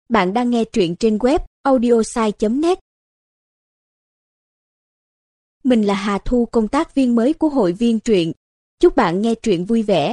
Bạn đang nghe truyện trên web audiosai.net. Mình là Hà Thu, công tác viên mới của hội viên truyện. Chúc bạn nghe truyện vui vẻ.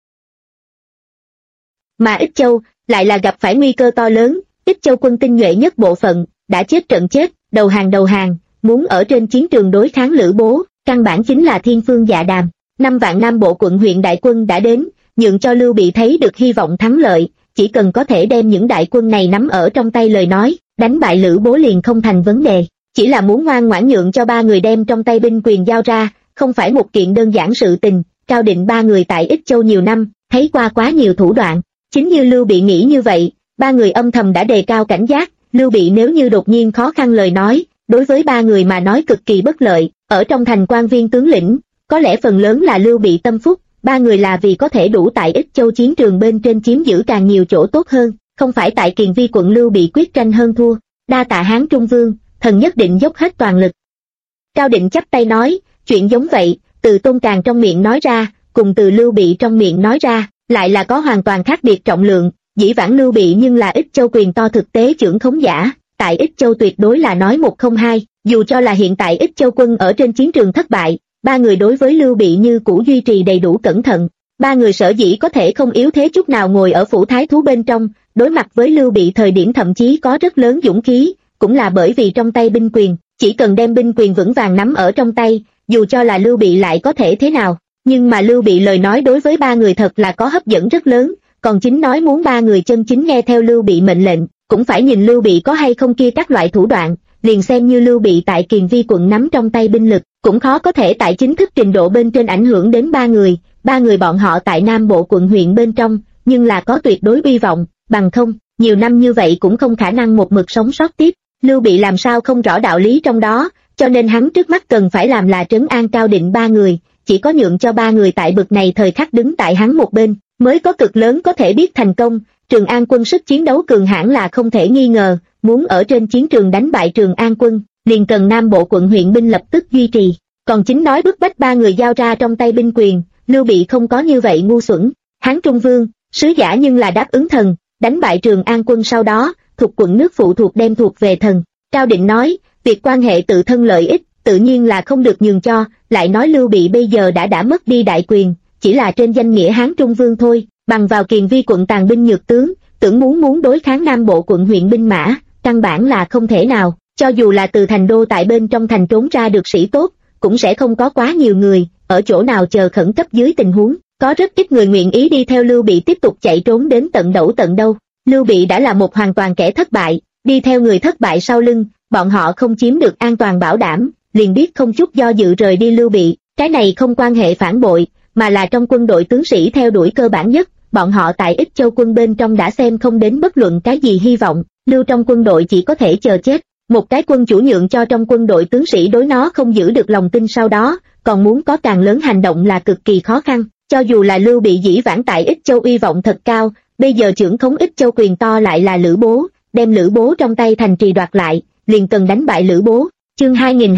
Mà Ích Châu lại là gặp phải nguy cơ to lớn. Ích Châu quân tinh nhuệ nhất bộ phận đã chết trận chết, đầu hàng, muốn ở trên chiến trường đối kháng Lữ Bố, căn bản chính là thiên phương dạ đàm. 5 vạn Nam Bộ quận huyện đại quân đã đến, nhượng cho Lưu Bị thấy được hy vọng thắng lợi. Chỉ cần có thể đem những đại quân này nắm ở trong tay lời nói, đánh bại Lữ Bố liền không thành vấn đề. Chỉ là muốn ngoan ngoãn nhượng cho 3 người đem trong tay binh quyền giao ra, không phải một kiện đơn giản sự tình. Cao Định 3 người tại Ích Châu nhiều năm, thấy qua quá nhiều thủ đoạn. Chính như Lưu Bị nghĩ như vậy, 3 người âm thầm đã đề cao cảnh giác. Lưu Bị nếu như đột nhiên khó khăn lời nói, đối với 3 người mà nói cực kỳ bất lợi. Ở trong thành quan viên tướng lĩnh, có lẽ phần lớn là Lưu Bị tâm phúc. 3 người là vì có thể đủ tại Ích Châu chiến trường bên trên chiếm giữ càng nhiều chỗ tốt hơn, không phải tại Kiền Vi quận Lưu Bị quyết tranh hơn thua. Đa tạ Hán Trung Vương, thần nhất định dốc hết toàn lực. Cao Định chắp tay nói, chuyện giống vậy, từ Tôn Càn trong miệng nói ra, cùng từ Lưu Bị trong miệng nói ra, lại là có hoàn toàn khác biệt trọng lượng. Dĩ vãng Lưu Bị nhưng là Ích Châu quyền to thực tế trưởng khống giả, tại Ích Châu tuyệt đối là nói một không hai. Dù cho là hiện tại Ích Châu quân ở trên chiến trường thất bại, 3 người đối với Lưu Bị như cũ duy trì đầy đủ cẩn thận. 3 người sở dĩ có thể không yếu thế chút nào ngồi ở phủ thái thú bên trong, đối mặt với Lưu Bị thời điểm thậm chí có rất lớn dũng khí, cũng là bởi vì trong tay binh quyền, chỉ cần đem binh quyền vững vàng nắm ở trong tay, dù cho là Lưu Bị lại có thể thế nào. Nhưng mà Lưu Bị lời nói đối với 3 người thật là có hấp dẫn rất lớn, còn chính nói muốn 3 người chân chính nghe theo Lưu Bị mệnh lệnh, cũng phải nhìn Lưu Bị có hay không kia các loại thủ đoạn. Liền xem như Lưu Bị tại Kiền Vi quận nắm trong tay binh lực, cũng khó có thể tại chính thức trình độ bên trên ảnh hưởng đến 3 người. 3 người bọn họ tại Nam Bộ quận huyện bên trong, nhưng là có tuyệt đối uy vọng, bằng không, nhiều năm như vậy cũng không khả năng một mực sống sót tiếp. Lưu Bị làm sao không rõ đạo lý trong đó, cho nên hắn trước mắt cần phải làm là trấn an Cao Định 3 người, chỉ có nhượng cho 3 người tại bực này thời khắc đứng tại hắn một bên, mới có cực lớn có thể biết thành công. Trường An quân sức chiến đấu cường hãn là không thể nghi ngờ, muốn ở trên chiến trường đánh bại Trường An quân, liền cần Nam Bộ quận huyện binh lập tức duy trì. Còn chính nói bức bách 3 người giao ra trong tay binh quyền, Lưu Bị không có như vậy ngu xuẩn. Hán Trung Vương, sứ giả nhưng là đáp ứng thần, đánh bại Trường An quân sau đó, thuộc quận nước phụ thuộc đem thuộc về thần. Cao Định nói, việc quan hệ tự thân lợi ích, tự nhiên là không được nhường cho, lại nói Lưu Bị bây giờ đã mất đi đại quyền, chỉ là trên danh nghĩa Hán Trung Vương thôi, bằng vào Kiền Vi quận tàn binh nhược tướng, tưởng muốn đối kháng Nam Bộ quận huyện binh mã, căn bản là không thể nào. Cho dù là từ thành đô tại bên trong thành trốn ra được sĩ tốt, cũng sẽ không có quá nhiều người, ở chỗ nào chờ khẩn cấp dưới tình huống, có rất ít người nguyện ý đi theo Lưu Bị tiếp tục chạy trốn đến tận đẩu tận đâu. Lưu Bị đã là một hoàn toàn kẻ thất bại, đi theo người thất bại sau lưng, bọn họ không chiếm được an toàn bảo đảm, liền biết không chút do dự rời đi Lưu Bị. Cái này không quan hệ phản bội, mà là trong quân đội tướng sĩ theo đuổi cơ bản nhất, bọn họ tại Ích Châu quân bên trong đã xem không đến bất luận cái gì hy vọng, lưu trong quân đội chỉ có thể chờ chết. Một cái quân chủ nhượng cho trong quân đội tướng sĩ đối nó không giữ được lòng tin, sau đó còn muốn có càng lớn hành động là cực kỳ khó khăn. Cho dù là Lưu Bị dĩ vãng tại Ích Châu uy vọng thật cao, bây giờ trưởng khống Ích Châu quyền to lại là Lữ Bố, đem Lữ Bố trong tay thành trì đoạt lại, liền cần đánh bại Lữ Bố. Chương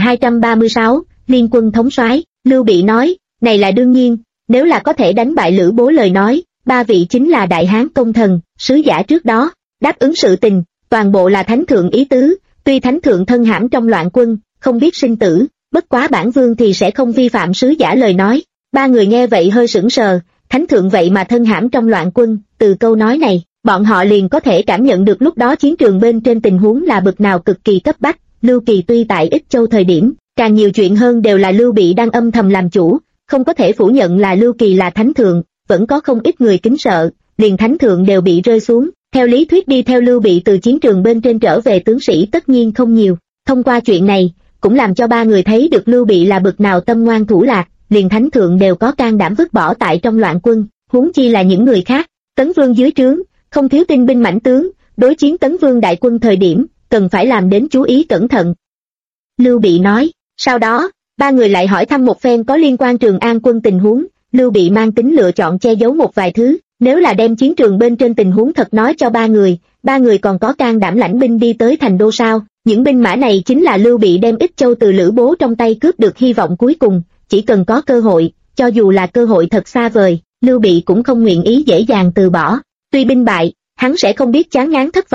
2236, Liên quân thống soái. Lưu Bị nói, này là đương nhiên, nếu là có thể đánh bại Lữ Bố lời nói, 3 vị chính là đại hán công thần. Sứ giả trước đó đáp ứng sự tình, toàn bộ là thánh thượng ý tứ. Tuy thánh thượng thân hãm trong loạn quân, không biết sinh tử, bất quá bản vương thì sẽ không vi phạm sứ giả lời nói. 3 người nghe vậy hơi sững sờ, thánh thượng vậy mà thân hãm trong loạn quân. Từ câu nói này, bọn họ liền có thể cảm nhận được lúc đó chiến trường bên trên tình huống là bực nào cực kỳ cấp bách. Lưu Kỳ tuy tại Ích Châu thời điểm, càng nhiều chuyện hơn đều là Lưu Bị đang âm thầm làm chủ, không có thể phủ nhận là Lưu Kỳ là thánh thượng, vẫn có không ít người kính sợ, liền thánh thượng đều bị rơi xuống. Theo lý thuyết đi theo Lưu Bị từ chiến trường bên trên trở về tướng sĩ tất nhiên không nhiều. Thông qua chuyện này, cũng làm cho 3 người thấy được Lưu Bị là bực nào tâm ngoan thủ lạc, liền thánh thượng đều có can đảm vứt bỏ tại trong loạn quân, huống chi là những người khác. Tấn Vương dưới trướng, không thiếu tinh binh mãnh tướng, đối chiến Tấn Vương đại quân thời điểm, cần phải làm đến chú ý cẩn thận. Lưu Bị nói, sau đó, 3 người lại hỏi thăm một phen có liên quan Trường An quân tình huống. Lưu Bị mang tính lựa chọn che giấu một vài thứ, nếu là đem chiến trường bên trên tình huống thật nói cho 3 người còn có can đảm lãnh binh đi tới thành đô sao? Những binh mã này chính là Lưu Bị đem Ích Châu từ Lữ Bố trong tay cướp được hy vọng cuối cùng, chỉ cần có cơ hội, cho dù là cơ hội thật xa vời, Lưu Bị cũng không nguyện ý dễ dàng từ bỏ. Tuy binh bại, hắn sẽ không biết chán ngán thất vọng,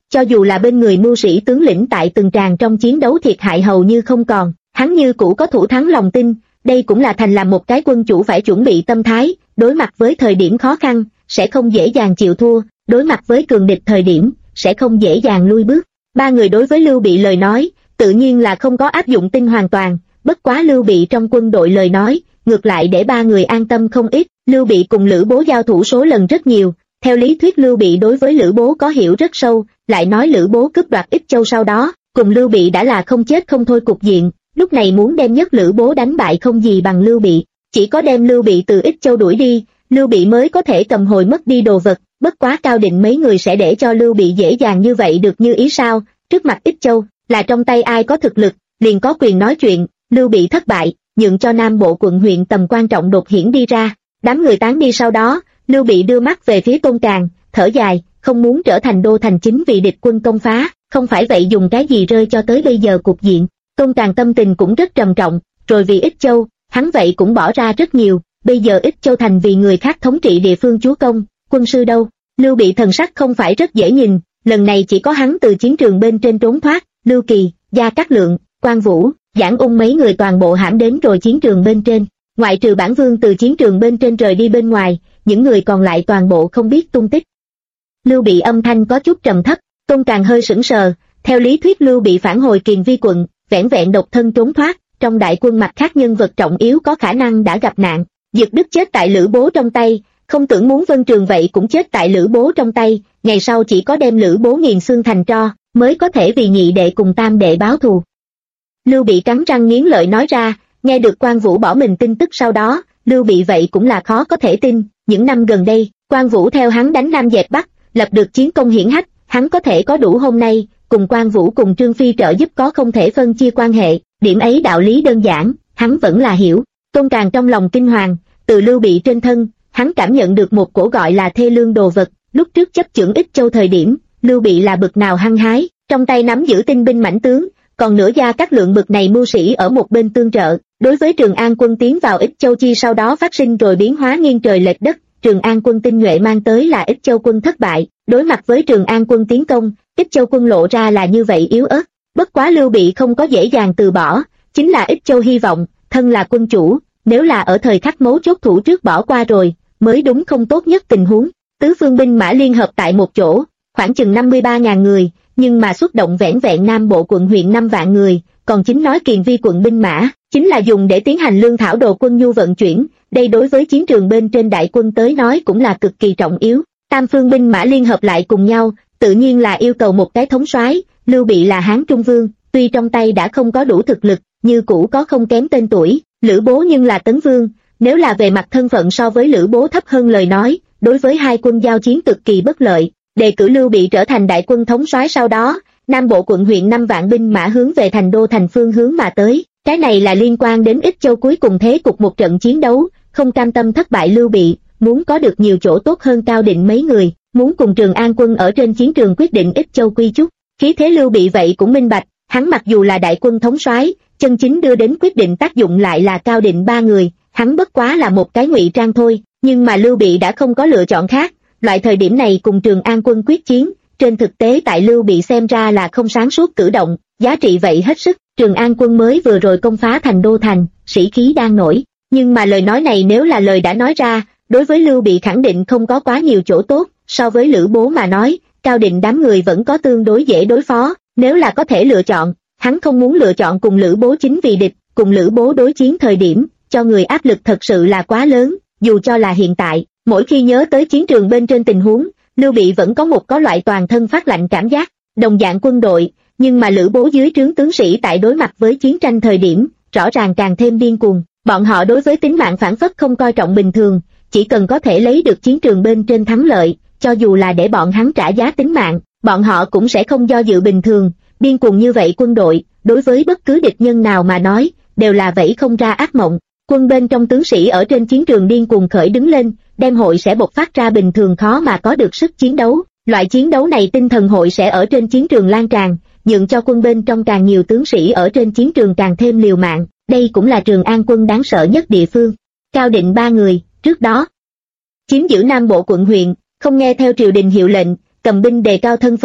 cho dù là bên người mưu sĩ tướng lĩnh tại từng tràng trong chiến đấu thiệt hại hầu như không còn, hắn như cũ có thủ thắng lòng tin. Đây cũng là thành làm một cái quân chủ phải chuẩn bị tâm thái, đối mặt với thời điểm khó khăn, sẽ không dễ dàng chịu thua, đối mặt với cường địch thời điểm, sẽ không dễ dàng lui bước. Ba người đối với Lưu Bị lời nói, tự nhiên là không có áp dụng tin hoàn toàn, bất quá Lưu Bị trong quân đội lời nói, ngược lại để ba người an tâm không ít. Lưu Bị cùng Lữ Bố giao thủ số lần rất nhiều, theo lý thuyết Lưu Bị đối với Lữ Bố có hiểu rất sâu, lại nói Lữ Bố cướp đoạt Ích Châu sau đó, cùng Lưu Bị đã là không chết không thôi cục diện, lúc này muốn đem nhất Lữ Bố đánh bại không gì bằng Lưu Bị, chỉ có đem Lưu Bị từ Ích Châu đuổi đi, Lưu Bị mới có thể cầm hồi mất đi đồ vật, bất quá Cao Định mấy người sẽ để cho Lưu Bị dễ dàng như vậy được như ý sao? Trước mặt Ích Châu, là trong tay ai có thực lực, liền có quyền nói chuyện. Lưu Bị thất bại, nhượng cho Nam Bộ quận huyện tầm quan trọng đột hiển đi ra. Đám người tán đi sau đó, Lưu Bị đưa mắt về phía Tôn Càn, thở dài, không muốn trở thành đô thành chính vì địch quân công phá, không phải vậy dùng cái gì rơi cho tới bây giờ cục diện. Tôn Càn tâm tình cũng rất trầm trọng, rồi vì Ích Châu, hắn vậy cũng bỏ ra rất nhiều, bây giờ Ích Châu thành vì người khác thống trị địa phương chúa công, quân sư đâu? Lưu Bị thần sắc không phải rất dễ nhìn, lần này chỉ có hắn từ chiến trường bên trên trốn thoát, Lưu Kỳ, Gia Cát Lượng, Quan Vũ, Giảng Ung mấy người toàn bộ hãm đến rồi chiến trường bên trên, ngoại trừ Bản Vương từ chiến trường bên trên rời đi bên ngoài, những người còn lại toàn bộ không biết tung tích. Lưu Bị âm thanh có chút trầm thấp, Tôn Càn hơi sững sờ, theo lý thuyết Lưu Bị phản hồi Kiền Vi quận, vẻn vẹn độc thân trốn thoát, trong đại quân mặt khác nhân vật trọng yếu có khả năng đã gặp nạn, Dực Đức chết tại Lữ Bố trong tay, không tưởng muốn Vân Trường vậy cũng chết tại Lữ Bố trong tay, ngày sau chỉ có đem Lữ Bố nghiền xương thành tro, mới có thể vì nhị đệ cùng tam đệ báo thù. Lưu Bị cắn răng nghiến lợi nói ra, nghe được Quan Vũ bỏ mình tin tức sau đó, Lưu Bị vậy cũng là khó có thể tin, những năm gần đây, Quan Vũ theo hắn đánh Nam dẹp Bắc, lập được chiến công hiển hách, hắn có thể có đủ hôm nay, cùng Quan Vũ cùng Trương Phi trợ giúp có không thể phân chia quan hệ, điểm ấy đạo lý đơn giản, hắn vẫn là hiểu. Tôn Càn trong lòng kinh hoàng, từ Lưu Bị trên thân, hắn cảm nhận được một cổ gọi là thê lương đồ vật, lúc trước chấp chưởng Ích Châu thời điểm, Lưu Bị là bực nào hăng hái, trong tay nắm giữ tinh binh mãnh tướng, còn nửa Gia Cát Lượng bực này mưu sĩ ở một bên tương trợ, đối với Trường An quân tiến vào Ích Châu chi sau đó phát sinh rồi biến hóa nghiêng trời lệch đất, Trường An quân tinh nhuệ mang tới là Ích Châu quân thất bại, đối mặt với Trường An quân tiến công, Ích Châu quân lộ ra là như vậy yếu ớt, bất quá Lưu Bị không có dễ dàng từ bỏ, chính là Ích Châu hy vọng, thân là quân chủ, nếu là ở thời khắc mấu chốt thủ trước bỏ qua rồi, mới đúng không tốt nhất tình huống. Tứ phương binh mã liên hợp tại một chỗ, khoảng chừng 53.000 người, nhưng mà xuất động vẻn vẹn Nam Bộ quận huyện 5 vạn người, còn chính nói Kiền Vi quận binh mã, chính là dùng để tiến hành lương thảo đồ quân nhu vận chuyển, đây đối với chiến trường bên trên đại quân tới nói cũng là cực kỳ trọng yếu. Tam phương binh mã liên hợp lại cùng nhau, tự nhiên là yêu cầu một cái thống soái. Lưu Bị là Hán Trung Vương, tuy trong tay đã không có đủ thực lực, như cũ có không kém tên tuổi, Lữ Bố nhưng là Tấn Vương, nếu là về mặt thân phận so với Lữ Bố thấp hơn lời nói, đối với hai quân giao chiến cực kỳ bất lợi. Đề cử Lưu Bị trở thành đại quân thống soái sau đó, Nam Bộ quận huyện 5 vạn binh mã hướng về thành đô thành phương hướng mà tới, cái này là liên quan đến Ích Châu cuối cùng thế cục một trận chiến đấu, không cam tâm thất bại Lưu Bị, muốn có được nhiều chỗ tốt hơn Cao Định mấy người, muốn cùng Trường An quân ở trên chiến trường quyết định Ích Châu quy chúc. Khí thế Lưu Bị vậy cũng minh bạch, hắn mặc dù là đại quân thống soái, chân chính đưa đến quyết định tác dụng lại là Cao Định ba người, hắn bất quá là một cái ngụy trang thôi, nhưng mà Lưu Bị đã không có lựa chọn khác, loại thời điểm này cùng Trường An quân quyết chiến, trên thực tế tại Lưu Bị xem ra là không sáng suốt cử động, giá trị vậy hết sức. Trường An quân mới vừa rồi công phá thành đô thành, sĩ khí đang nổi, nhưng mà lời nói này nếu là lời đã nói ra, đối với Lưu Bị khẳng định không có quá nhiều chỗ tốt, so với Lữ Bố mà nói, Cao Định đám người vẫn có tương đối dễ đối phó, nếu là có thể lựa chọn, hắn không muốn lựa chọn cùng Lữ Bố chính vì địch, cùng Lữ Bố đối chiến thời điểm, cho người áp lực thật sự là quá lớn, dù cho là hiện tại, mỗi khi nhớ tới chiến trường bên trên tình huống, Lưu Bị vẫn có loại toàn thân phát lạnh cảm giác, đồng dạng quân đội, nhưng mà Lữ Bố dưới trướng tướng sĩ tại đối mặt với chiến tranh thời điểm, rõ ràng càng thêm điên cuồng, bọn họ đối với tính mạng phản phất không coi trọng bình thường, chỉ cần có thể lấy được chiến trường bên trên thắng lợi, cho dù là để bọn hắn trả giá tính mạng, bọn họ cũng sẽ không do dự bình thường, điên cuồng như vậy quân đội, đối với bất cứ địch nhân nào mà nói, đều là vẫy không ra ác mộng. Quân bên trong tướng sĩ ở trên chiến trường điên cuồng khởi đứng lên, đem hội sẽ bộc phát ra bình thường khó mà có được sức chiến đấu, loại chiến đấu này tinh thần hội sẽ ở trên chiến trường lan tràn, nhượng cho quân bên trong càng nhiều tướng sĩ ở trên chiến trường càng thêm liều mạng, đây cũng là Trường An quân đáng sợ nhất địa phương. Cao Định ba người, trước đó chiếm giữ Nam Bộ quận huyện, không nghe theo triều đình hiệu lệnh, cầm binh đề cao thân phận,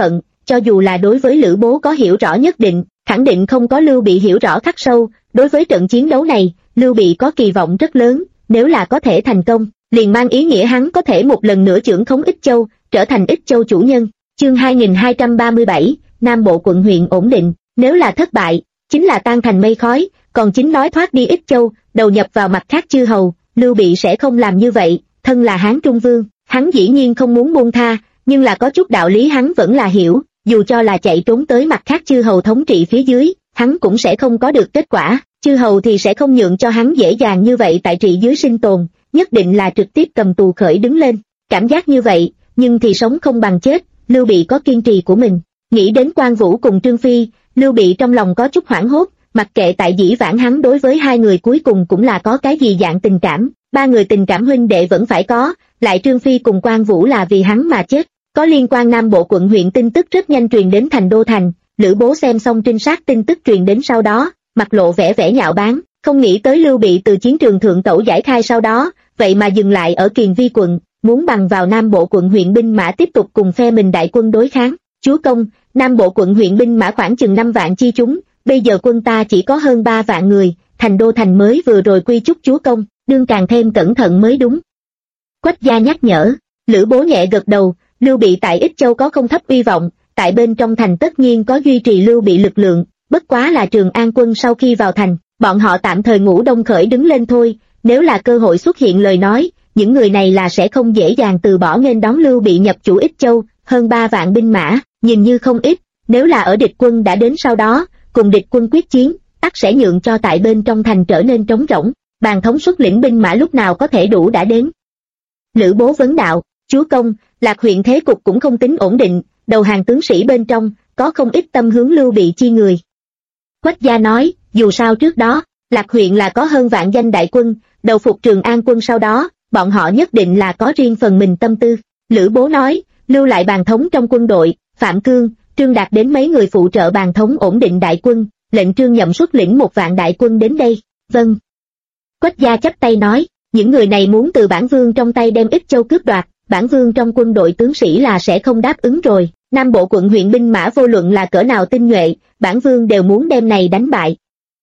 cho dù là đối với Lữ Bố có hiểu rõ nhất định, khẳng định không có Lưu Bị hiểu rõ khắc sâu. Đối với trận chiến đấu này, Lưu Bị có kỳ vọng rất lớn, nếu là có thể thành công, liền mang ý nghĩa hắn có thể một lần nữa chưởng khống Ích Châu, trở thành Ích Châu chủ nhân. Chương 2237, Nam Bộ quận huyện ổn định, nếu là thất bại, chính là tan thành mây khói, còn chính nói thoát đi Ích Châu, đầu nhập vào mặt khác chư hầu, Lưu Bị sẽ không làm như vậy, thân là Hán Trung Vương, hắn dĩ nhiên không muốn buông tha, nhưng là có chút đạo lý hắn vẫn là hiểu, dù cho là chạy trốn tới mặt khác chư hầu thống trị phía dưới, hắn cũng sẽ không có được kết quả, chư hầu thì sẽ không nhượng cho hắn dễ dàng như vậy tại trị dưới sinh tồn, nhất định là trực tiếp cầm tù khởi đứng lên, cảm giác như vậy, nhưng thì sống không bằng chết, Lưu Bị có kiên trì của mình. Nghĩ đến Quan Vũ cùng Trương Phi, Lưu Bị trong lòng có chút hoảng hốt, mặc kệ tại dĩ vãng hắn đối với hai người cuối cùng cũng là có cái gì dạng tình cảm, ba người tình cảm huynh đệ vẫn phải có, lại Trương Phi cùng Quan Vũ là vì hắn mà chết. Có liên quan Nam Bộ quận huyện tin tức rất nhanh truyền đến thành đô thành, Lữ Bố xem xong trinh sát tin tức truyền đến sau đó, mặt lộ vẻ vẻ nhạo báng, không nghĩ tới Lưu Bị từ chiến trường thượng tẩu giải khai sau đó, vậy mà dừng lại ở Kiền Vi quận, muốn bằng vào Nam Bộ quận huyện binh mã tiếp tục cùng phe mình đại quân đối kháng. Chúa công, Nam Bộ quận huyện binh mã khoảng chừng 5 vạn chi chúng, bây giờ quân ta chỉ có hơn 3 vạn người, thành đô thành mới vừa rồi quy chúc chúa công, đương càng thêm cẩn thận mới đúng. Quách gia nhắc nhở, Lữ Bố nhẹ gật đầu, Lưu Bị tại Ích Châu có không thấp uy vọng, tại bên trong thành tất nhiên có duy trì Lưu Bị lực lượng, bất quá là Trường An quân sau khi vào thành, bọn họ tạm thời ngủ đông khởi đứng lên thôi, nếu là cơ hội xuất hiện lời nói, những người này là sẽ không dễ dàng từ bỏ nghênh đón Lưu Bị nhập chủ Ích Châu, hơn 3 vạn binh mã, nhìn như không ít, nếu là ở địch quân đã đến sau đó, cùng địch quân quyết chiến, ắt sẽ nhượng cho tại bên trong thành trở nên trống rỗng, Bàn thống xuất lĩnh binh mã lúc nào có thể đủ đã đến. Lữ Bố vấn đạo, chúa công, Lạc huyện thế cục cũng không tính ổn định, đầu hàng tướng sĩ bên trong, có không ít tâm hướng Lưu Bị chi người. Quách gia nói, dù sao trước đó, Lạc huyện là có hơn vạn danh đại quân, đầu phục Trường An quân sau đó, bọn họ nhất định là có riêng phần mình tâm tư. Lữ Bố nói, lưu lại Bàn thống trong quân đội, Phạm Cương, Trương Đạt đến mấy người phụ trợ Bàn thống ổn định đại quân, lệnh Trương Nhậm xuất lĩnh 1 vạn đại quân đến đây. Vâng. Quách gia chắp tay nói, những người này muốn từ bản vương trong tay đem Ích Châu cướp đoạt, bản vương trong quân đội tướng sĩ là sẽ không đáp ứng rồi. Nam Bộ quận huyện binh mã vô luận là cỡ nào tinh nhuệ, bản vương đều muốn đem này đánh bại.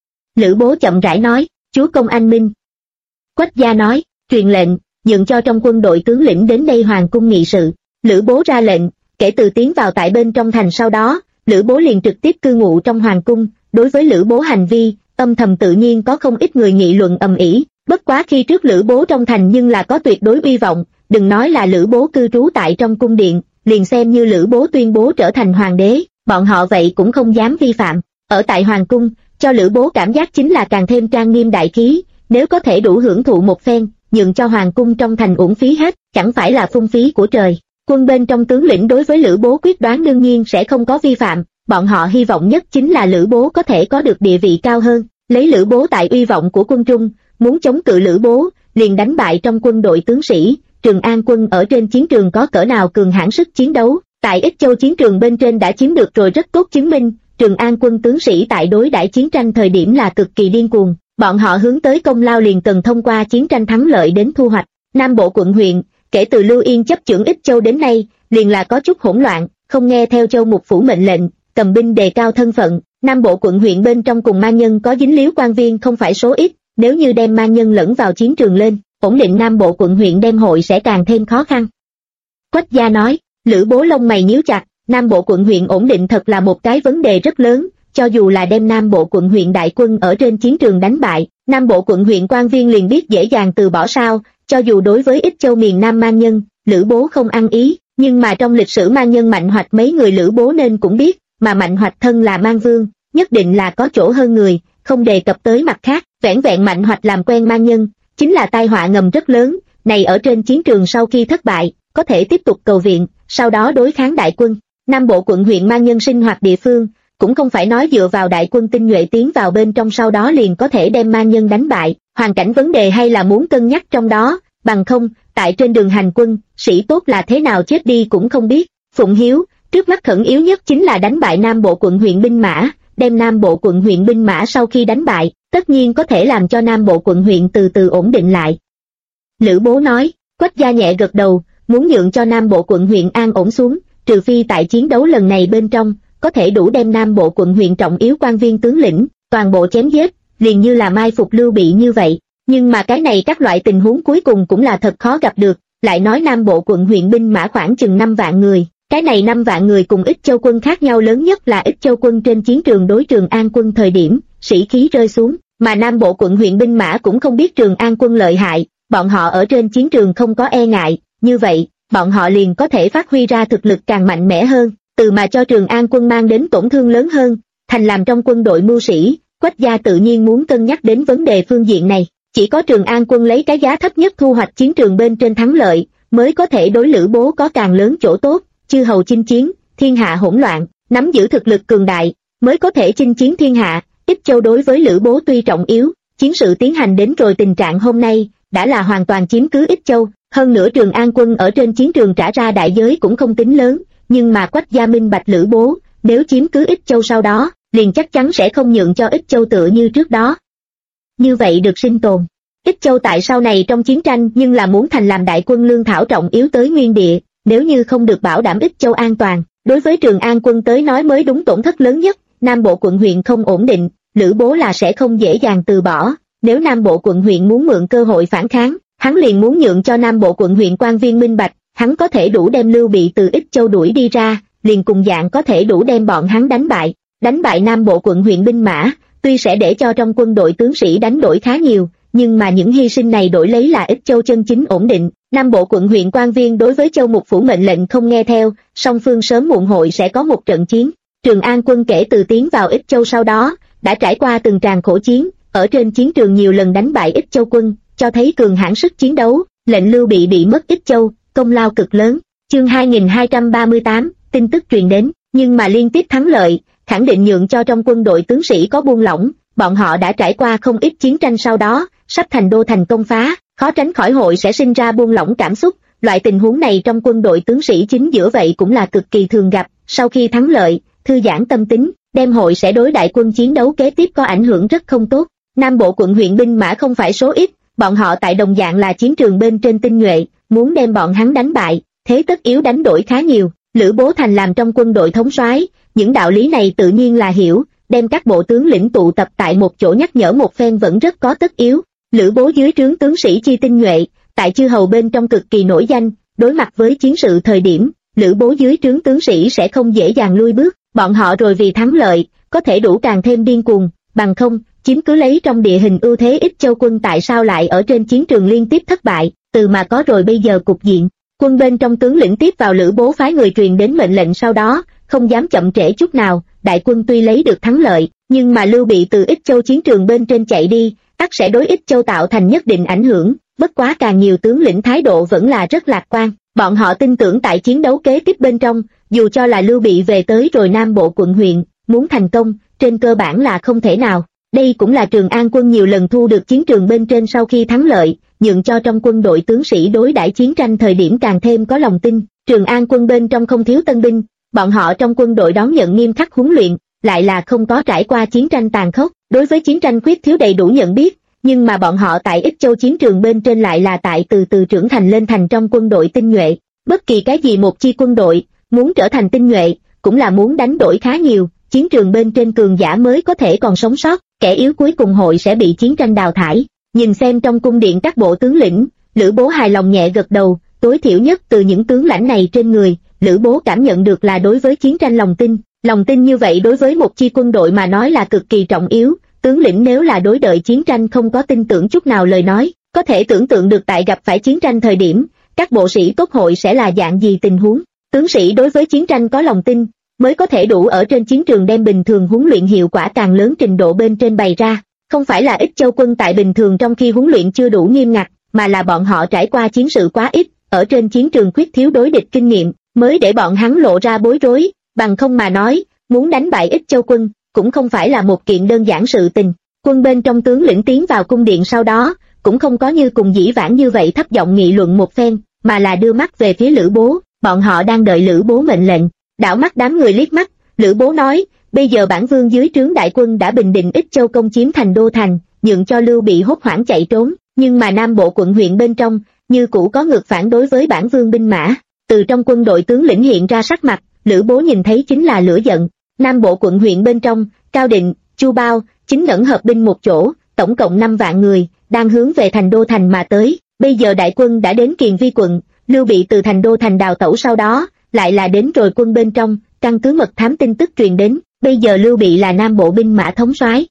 Lữ Bố chậm rãi nói, chúa công anh minh. Quách gia nói, truyền lệnh, nhượng cho trong quân đội tướng lĩnh đến đây hoàng cung nghị sự. Lữ Bố ra lệnh, kể từ tiến vào tại bên trong thành sau đó, Lữ Bố liền trực tiếp cư ngụ trong hoàng cung. Đối với Lữ Bố hành vi, âm thầm tự nhiên có không ít người nghị luận ầm ĩ. Bất quá khi trước Lữ Bố trong thành nhưng là có tuyệt đối uy vọng, đừng nói là Lữ Bố cư trú tại trong cung điện, liền xem như Lữ Bố tuyên bố trở thành hoàng đế, bọn họ vậy cũng không dám vi phạm. Ở tại hoàng cung, cho Lữ Bố cảm giác chính là càng thêm trang nghiêm đại khí, nếu có thể đủ hưởng thụ một phen, nhượng cho hoàng cung trong thành uổng phí hết, chẳng phải là phung phí của trời. Quân bên trong tướng lĩnh đối với Lữ Bố quyết đoán đương nhiên sẽ không có vi phạm, bọn họ hy vọng nhất chính là Lữ Bố có thể có được địa vị cao hơn, lấy Lữ Bố tại uy vọng của quân Trung, muốn chống cự Lữ Bố, liền đánh bại trong quân đội tướng sĩ. Trường An quân ở trên chiến trường có cỡ nào cường hãn sức chiến đấu, tại Ích Châu chiến trường bên trên đã chiếm được rồi rất tốt chứng minh. Trường An quân tướng sĩ tại đối đãi chiến tranh thời điểm là cực kỳ điên cuồng, bọn họ hướng tới công lao liền cần thông qua chiến tranh thắng lợi đến thu hoạch. Nam Bộ quận huyện, kể từ Lưu Yên chấp chưởng Ích Châu đến nay, liền là có chút hỗn loạn, không nghe theo Châu Mục phủ mệnh lệnh, cầm binh đề cao thân phận. Nam Bộ quận huyện bên trong cùng ma nhân có dính líu quan viên không phải số ít, nếu như đem ma nhân lẫn vào chiến trường lên, ổn định Nam Bộ quận huyện đem hội sẽ càng thêm khó khăn. Quách gia nói, Lữ Bố lông mày nhíu chặt, Nam Bộ quận huyện ổn định thật là một cái vấn đề rất lớn, cho dù là đem Nam Bộ quận huyện đại quân ở trên chiến trường đánh bại, Nam Bộ quận huyện quan viên liền biết dễ dàng từ bỏ sao, cho dù đối với Ích Châu miền Nam ma nhân, Lữ Bố không ăn ý, nhưng mà trong lịch sử ma nhân Mạnh Hoạch mấy người Lữ Bố nên cũng biết, mà Mạnh Hoạch thân là man vương, nhất định là có chỗ hơn người, không đề cập tới mặt khác, vẻn vẹn Mạnh Hoạch làm quen man nhân, chính là tai họa ngầm rất lớn, này ở trên chiến trường sau khi thất bại, có thể tiếp tục cầu viện, sau đó đối kháng đại quân. Nam Bộ quận huyện man nhân sinh hoạt địa phương, cũng không phải nói dựa vào đại quân tinh nhuệ tiến vào bên trong sau đó liền có thể đem man nhân đánh bại, hoàn cảnh vấn đề hay là muốn cân nhắc trong đó, bằng không, tại trên đường hành quân, sĩ tốt là thế nào chết đi cũng không biết. Phụng Hiếu, trước mắt khẩn yếu nhất chính là đánh bại Nam Bộ quận huyện binh mã, đem Nam Bộ quận huyện binh mã sau khi đánh bại, tất nhiên có thể làm cho Nam Bộ quận huyện từ từ ổn định lại. Lữ Bố nói, Quách gia nhẹ gật đầu, muốn nhượng cho Nam Bộ quận huyện an ổn xuống, trừ phi tại chiến đấu lần này bên trong, có thể đủ đem Nam Bộ quận huyện trọng yếu quan viên tướng lĩnh, toàn bộ chém giết, liền như là mai phục Lưu Bị như vậy. Nhưng mà cái này các loại tình huống cuối cùng cũng là thật khó gặp được, lại nói Nam Bộ quận huyện binh mã khoảng chừng 5 vạn người. Cái này 5 vạn người cùng Ích Châu quân khác nhau lớn nhất là Ích Châu quân trên chiến trường đối Trường An quân thời điểm, sĩ khí rơi xuống, mà Nam Bộ quận huyện binh mã cũng không biết Trường An quân lợi hại, bọn họ ở trên chiến trường không có e ngại, như vậy, bọn họ liền có thể phát huy ra thực lực càng mạnh mẽ hơn, từ mà cho Trường An quân mang đến tổn thương lớn hơn, thành làm trong quân đội mưu sĩ, Quách gia tự nhiên muốn cân nhắc đến vấn đề phương diện này, chỉ có Trường An quân lấy cái giá thấp nhất thu hoạch chiến trường bên trên thắng lợi, mới có thể đối Lữ Bố có càng lớn chỗ tốt, chư hầu chinh chiến, thiên hạ hỗn loạn, nắm giữ thực lực cường đại, mới có thể chinh chiến thiên hạ. Ích Châu đối với Lữ Bố tuy trọng yếu, chiến sự tiến hành đến rồi tình trạng hôm nay, đã là hoàn toàn chiếm cứ Ích Châu, hơn nữa Trường An quân ở trên chiến trường trả ra đại giới cũng không tính lớn, nhưng mà Quách gia minh bạch Lữ Bố, nếu chiếm cứ Ích Châu sau đó, liền chắc chắn sẽ không nhượng cho Ích Châu tựa như trước đó. Như vậy được sinh tồn. Ích Châu tại sau này trong chiến tranh nhưng là muốn thành làm đại quân lương thảo trọng yếu tới nguyên địa, nếu như không được bảo đảm Ích Châu an toàn, đối với Trường An quân tới nói mới đúng tổn thất lớn nhất. Nam Bộ quận huyện không ổn định, Lữ Bố là sẽ không dễ dàng từ bỏ, nếu Nam Bộ quận huyện muốn mượn cơ hội phản kháng, hắn liền muốn nhượng cho Nam Bộ quận huyện quan viên minh bạch, hắn có thể đủ đem Lưu Bị từ Ích Châu đuổi đi ra, liền cùng dạng có thể đủ đem bọn hắn đánh bại Nam Bộ quận huyện binh mã, tuy sẽ để cho trong quân đội tướng sĩ đánh đổi khá nhiều, nhưng mà những hy sinh này đổi lấy là Ích Châu chân chính ổn định. Nam Bộ quận huyện quan viên đối với Châu Mục Phủ mệnh lệnh không nghe theo, song phương sớm muộn hội sẽ có một trận chiến. Trường An quân kể từ tiến vào Ích Châu sau đó, đã trải qua từng tràng khổ chiến, ở trên chiến trường nhiều lần đánh bại Ích Châu quân, cho thấy cường hãn sức chiến đấu, lệnh Lưu bị mất Ích Châu, công lao cực lớn. Chương 2238, tin tức truyền đến, nhưng mà liên tiếp thắng lợi, khẳng định nhượng cho trong quân đội tướng sĩ có buông lỏng, bọn họ đã trải qua không ít chiến tranh sau đó, sắp thành đô thành công phá, khó tránh khỏi hội sẽ sinh ra buông lỏng cảm xúc, loại tình huống này trong quân đội tướng sĩ chính giữa vậy cũng là cực kỳ thường gặp, sau khi thắng lợi, thư giãn tâm tính, đem hội sẽ đối đại quân chiến đấu kế tiếp có ảnh hưởng rất không tốt. Nam Bộ quận huyện binh mã không phải số ít, bọn họ tại đồng dạng là chiến trường bên trên tinh nhuệ, muốn đem bọn hắn đánh bại, thế tất yếu đánh đổi khá nhiều. Lữ Bố thành làm trong quân đội thống soái, những đạo lý này tự nhiên là hiểu, đem các bộ tướng lĩnh tụ tập tại một chỗ nhắc nhở một phen vẫn rất có tất yếu. Lữ Bố dưới trướng tướng sĩ chi tinh nhuệ, tại chư hầu bên trong cực kỳ nổi danh, đối mặt với chiến sự thời điểm, Lữ Bố dưới trướng tướng sĩ sẽ không dễ dàng lui bước, bọn họ rồi vì thắng lợi, có thể đủ càng thêm điên cuồng, bằng không, chiếm cứ lấy trong địa hình ưu thế Ích Châu quân tại sao lại ở trên chiến trường liên tiếp thất bại, từ mà có rồi bây giờ cục diện. Quân bên trong tướng lĩnh tiếp vào Lữ Bố phái người truyền đến mệnh lệnh sau đó, không dám chậm trễ chút nào, đại quân tuy lấy được thắng lợi, nhưng mà Lưu Bị từ Ích Châu chiến trường bên trên chạy đi, ắt sẽ đối Ích Châu tạo thành nhất định ảnh hưởng, bất quá càng nhiều tướng lĩnh thái độ vẫn là rất lạc quan, bọn họ tin tưởng tại chiến đấu kế tiếp bên trong, dù cho là Lưu Bị về tới rồi Nam Bộ quận huyện, muốn thành công, trên cơ bản là không thể nào. Đây cũng là Trường An quân nhiều lần thu được chiến trường bên trên sau khi thắng lợi, nhượng cho trong quân đội tướng sĩ đối đãi chiến tranh thời điểm càng thêm có lòng tin. Trường An quân bên trong không thiếu tân binh, bọn họ trong quân đội đón nhận nghiêm khắc huấn luyện, lại là không có trải qua chiến tranh tàn khốc, đối với chiến tranh khuyết thiếu đầy đủ nhận biết, nhưng mà bọn họ tại Ích Châu chiến trường bên trên lại là tại từ từ trưởng thành lên thành trong quân đội tinh nhuệ. Bất kỳ cái gì một chi quân đội, muốn trở thành tinh nhuệ, cũng là muốn đánh đổi khá nhiều, chiến trường bên trên cường giả mới có thể còn sống sót, kẻ yếu cuối cùng hội sẽ bị chiến tranh đào thải. Nhìn xem trong cung điện các bộ tướng lĩnh, Lữ Bố hài lòng nhẹ gật đầu, tối thiểu nhất từ những tướng lãnh này trên người, Lữ Bố cảm nhận được là đối với chiến tranh lòng tin như vậy đối với một chi quân đội mà nói là cực kỳ trọng yếu. Tướng lĩnh nếu là đối đợi chiến tranh không có tin tưởng chút nào lời nói, có thể tưởng tượng được tại gặp phải chiến tranh thời điểm, các bộ sĩ tốt hội sẽ là dạng gì tình huống. Tướng sĩ đối với chiến tranh có lòng tin, mới có thể đủ ở trên chiến trường đem bình thường huấn luyện hiệu quả càng lớn trình độ bên trên bày ra. Không phải là Ích Châu quân tại bình thường trong khi huấn luyện chưa đủ nghiêm ngặt, mà là bọn họ trải qua chiến sự quá ít, ở trên chiến trường khuyết thiếu đối địch kinh nghiệm, mới để bọn hắn lộ ra bối rối, bằng không mà nói, muốn đánh bại Ích Châu quân, cũng không phải là một kiện đơn giản sự tình. Quân bên trong tướng lĩnh tiến vào cung điện sau đó, cũng không có như cùng dĩ vãng như vậy thấp giọng nghị luận một phen, mà là đưa mắt về phía Lữ Bố, bọn họ đang đợi Lữ Bố mệnh lệnh. Đảo mắt đám người liếc mắt, Lữ Bố nói, bây giờ bản vương dưới trướng đại quân đã bình định Ích Châu công chiếm thành đô thành, nhượng cho Lưu Bị hốt hoảng chạy trốn, nhưng mà Nam Bộ quận huyện bên trong, như cũ có ngược phản đối với bản vương binh mã. Từ trong quân đội tướng lĩnh hiện ra sắc mặt, Lữ Bố nhìn thấy chính là lửa giận. Nam Bộ quận huyện bên trong, Cao Định, Chu Bao, Chính Ngẩn hợp binh một chỗ, tổng cộng 5 vạn người, đang hướng về thành đô thành mà tới. Bây giờ đại quân đã đến Kiền Vi quận, Lưu Bị từ thành đô thành đào tẩu sau đó, lại là đến rồi quân bên trong, căn cứ mật thám tin tức truyền đến, bây giờ Lưu Bị là Nam Bộ binh mã thống soái.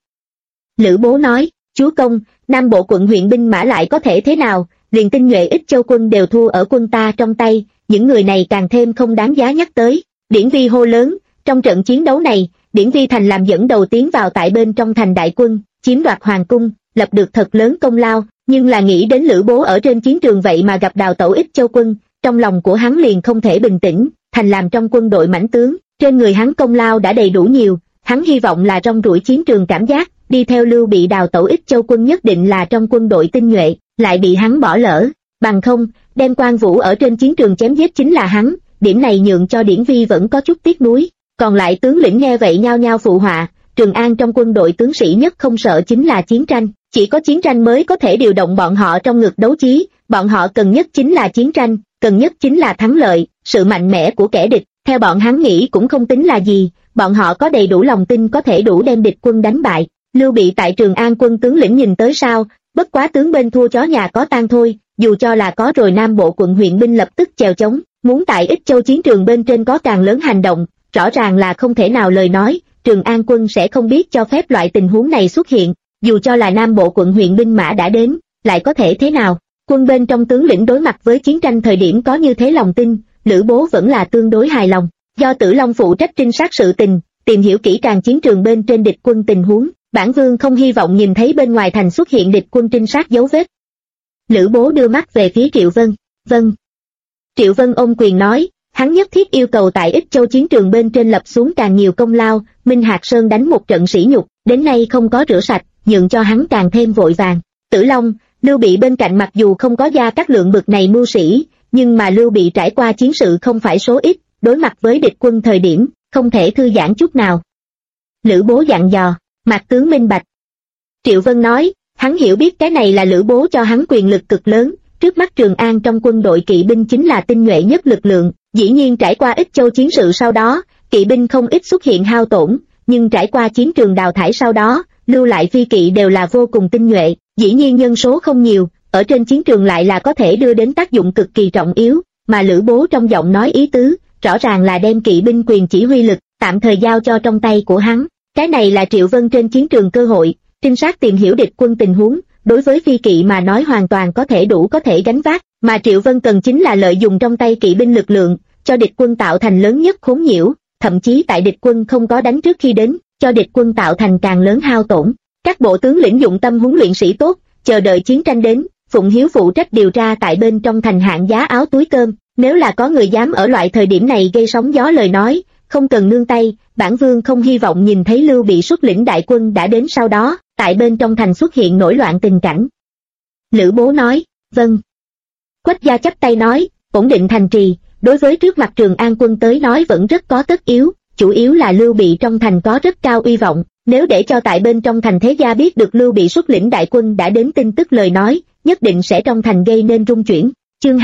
Lữ Bố nói, chúa công, Nam Bộ quận huyện binh mã lại có thể thế nào, liền tinh nhuệ Ích Châu quân đều thua ở quân ta trong tay, những người này càng thêm không đáng giá nhắc tới. Điển Vi hô lớn, trong trận chiến đấu này, Điển Vi thành làm dẫn đầu tiến vào tại bên trong thành đại quân, chiếm đoạt hoàng cung, lập được thật lớn công lao, nhưng là nghĩ đến Lữ Bố ở trên chiến trường vậy mà gặp đào tẩu Ích Châu quân, trong lòng của hắn liền không thể bình tĩnh, thành làm trong quân đội mãnh tướng, trên người hắn công lao đã đầy đủ nhiều, hắn hy vọng là trong rủi chiến trường cảm giác, đi theo Lưu Bị đào tẩu Ích Châu quân nhất định là trong quân đội tinh nhuệ, lại bị hắn bỏ lỡ, bằng không, đem Quan Vũ ở trên chiến trường chém giết chính là hắn, điểm này nhượng cho Điển Vi vẫn có chút tiếc nuối. Còn lại tướng lĩnh nghe vậy nhao nhao phụ họa, Trường An trong quân đội tướng sĩ nhất không sợ chính là chiến tranh, chỉ có chiến tranh mới có thể điều động bọn họ trong ngực đấu trí, bọn họ cần nhất chính là chiến tranh, cần nhất chính là thắng lợi, sự mạnh mẽ của kẻ địch, theo bọn hắn nghĩ cũng không tính là gì, bọn họ có đầy đủ lòng tin có thể đủ đem địch quân đánh bại. Lưu Bị tại Trường An quân tướng lĩnh nhìn tới sao, bất quá tướng bên thua chó nhà có tang thôi, dù cho là có rồi Nam Bộ quận huyện binh lập tức chèo chống, muốn tại Ích Châu chiến trường bên trên có càng lớn hành động, rõ ràng là không thể nào lời nói, Trường An quân sẽ không biết cho phép loại tình huống này xuất hiện, dù cho là Nam Bộ quận huyện binh mã đã đến, lại có thể thế nào, quân bên trong tướng lĩnh đối mặt với chiến tranh thời điểm có như thế lòng tin, Lữ Bố vẫn là tương đối hài lòng, do Tử Long phụ trách trinh sát sự tình, tìm hiểu kỹ càng chiến trường bên trên địch quân tình huống, bản vương không hy vọng nhìn thấy bên ngoài thành xuất hiện địch quân trinh sát dấu vết. Lữ Bố đưa mắt về phía Triệu Vân, vâng. Triệu Vân ôm quyền nói, hắn nhất thiết yêu cầu tại Ích Châu chiến trường bên trên lập xuống càng nhiều công lao, Minh Hạc Sơn đánh một trận sỉ nhục, đến nay không có rửa sạch, nhượng cho hắn càng thêm vội vàng. Tử Long, Lưu Bị bên cạnh mặc dù không có Gia Cát Lượng bực này mưu sĩ, nhưng mà Lưu Bị trải qua chiến sự không phải số ít, đối mặt với địch quân thời điểm, không thể thư giãn chút nào. Lữ Bố dặn dò, Mạc tướng minh bạch. Triệu Vân nói, hắn hiểu biết cái này là Lữ Bố cho hắn quyền lực cực lớn, trước mắt Trường An trong quân đội kỵ binh chính là tinh nhuệ nhất lực lượng, dĩ nhiên trải qua Ích Châu chiến sự sau đó, kỵ binh không ít xuất hiện hao tổn, nhưng trải qua chiến trường đào thải sau đó, lưu lại phi kỵ đều là vô cùng tinh nhuệ, dĩ nhiên nhân số không nhiều, ở trên chiến trường lại là có thể đưa đến tác dụng cực kỳ trọng yếu, mà Lữ Bố trong giọng nói ý tứ, rõ ràng là đem kỵ binh quyền chỉ huy lực, tạm thời giao cho trong tay của hắn, cái này là Triệu Vân trên chiến trường cơ hội, trinh sát tìm hiểu địch quân tình huống, đối với phi kỵ mà nói hoàn toàn có thể gánh vác, mà Triệu Vân cần chính là lợi dụng trong tay kỵ binh lực lượng, cho địch quân tạo thành lớn nhất khốn nhiễu, thậm chí tại địch quân không có đánh trước khi đến, cho địch quân tạo thành càng lớn hao tổn. Các bộ tướng lĩnh dụng tâm huấn luyện sĩ tốt, chờ đợi chiến tranh đến, Phụng Hiếu phụ trách điều tra tại bên trong thành hạng giá áo túi cơm, nếu là có người dám ở loại thời điểm này gây sóng gió lời nói, không cần nương tay, bản vương không hy vọng nhìn thấy Lưu Bị xuất lĩnh đại quân đã đến sau đó, tại bên trong thành xuất hiện nổi loạn tình cảnh. Lữ Bố nói, vâng. Quách Gia chắp tay nói, ổn định thành trì, đối với trước mặt Trường An quân tới nói vẫn rất có tất yếu, chủ yếu là Lưu Bị trong thành có rất cao uy vọng, nếu để cho tại bên trong thành thế gia biết được Lưu Bị xuất lĩnh đại quân đã đến tin tức lời nói, nhất định sẽ trong thành gây nên rung chuyển. Chương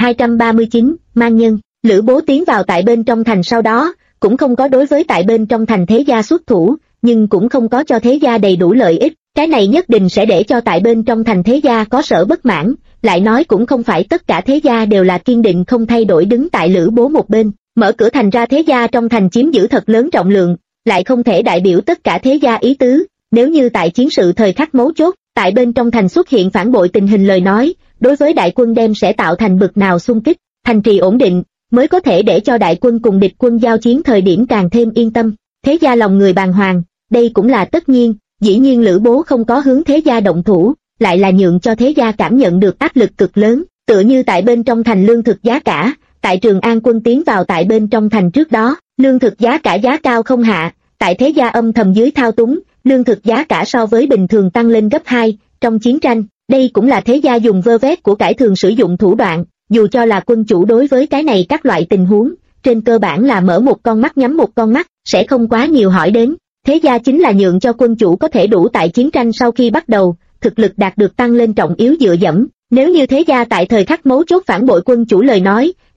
2239, Mang Nhân. Lữ Bố tiến vào tại bên trong thành sau đó, cũng không có đối với tại bên trong thành thế gia xuất thủ, nhưng cũng không có cho thế gia đầy đủ lợi ích, cái này nhất định sẽ để cho tại bên trong thành thế gia có sở bất mãn, lại nói cũng không phải tất cả thế gia đều là kiên định không thay đổi đứng tại Lữ Bố một bên, mở cửa thành ra thế gia trong thành chiếm giữ thật lớn trọng lượng, lại không thể đại biểu tất cả thế gia ý tứ, nếu như tại chiến sự thời khắc mấu chốt, tại bên trong thành xuất hiện phản bội tình hình lời nói, đối với đại quân đem sẽ tạo thành bực nào xung kích, thành trì ổn định, mới có thể để cho đại quân cùng địch quân giao chiến thời điểm càng thêm yên tâm, thế gia lòng người bàng hoàng, đây cũng là tất nhiên, dĩ nhiên Lữ Bố không có hướng thế gia động thủ, lại là nhượng cho thế gia cảm nhận được áp lực cực lớn, tựa như tại bên trong thành lương thực giá cả, tại Trường An quân tiến vào tại bên trong thành trước đó, lương thực giá cả giá cao không hạ, tại thế gia âm thầm dưới thao túng, lương thực giá cả so với bình thường tăng lên gấp 2, trong chiến tranh, đây cũng là thế gia dùng vơ vét của cải thường sử dụng thủ đoạn, dù cho là quân chủ đối với cái này các loại tình huống, trên cơ bản là mở một con mắt nhắm một con mắt, sẽ không quá nhiều hỏi đến. Thế gia chính là nhượng cho quân chủ có thể đủ tại chiến tranh sau khi bắt đầu, thực lực đạt được tăng lên trọng yếu dựa dẫm, nếu như thế gia tại thời khắc mấu chốt phản bội quân chủ lời nói,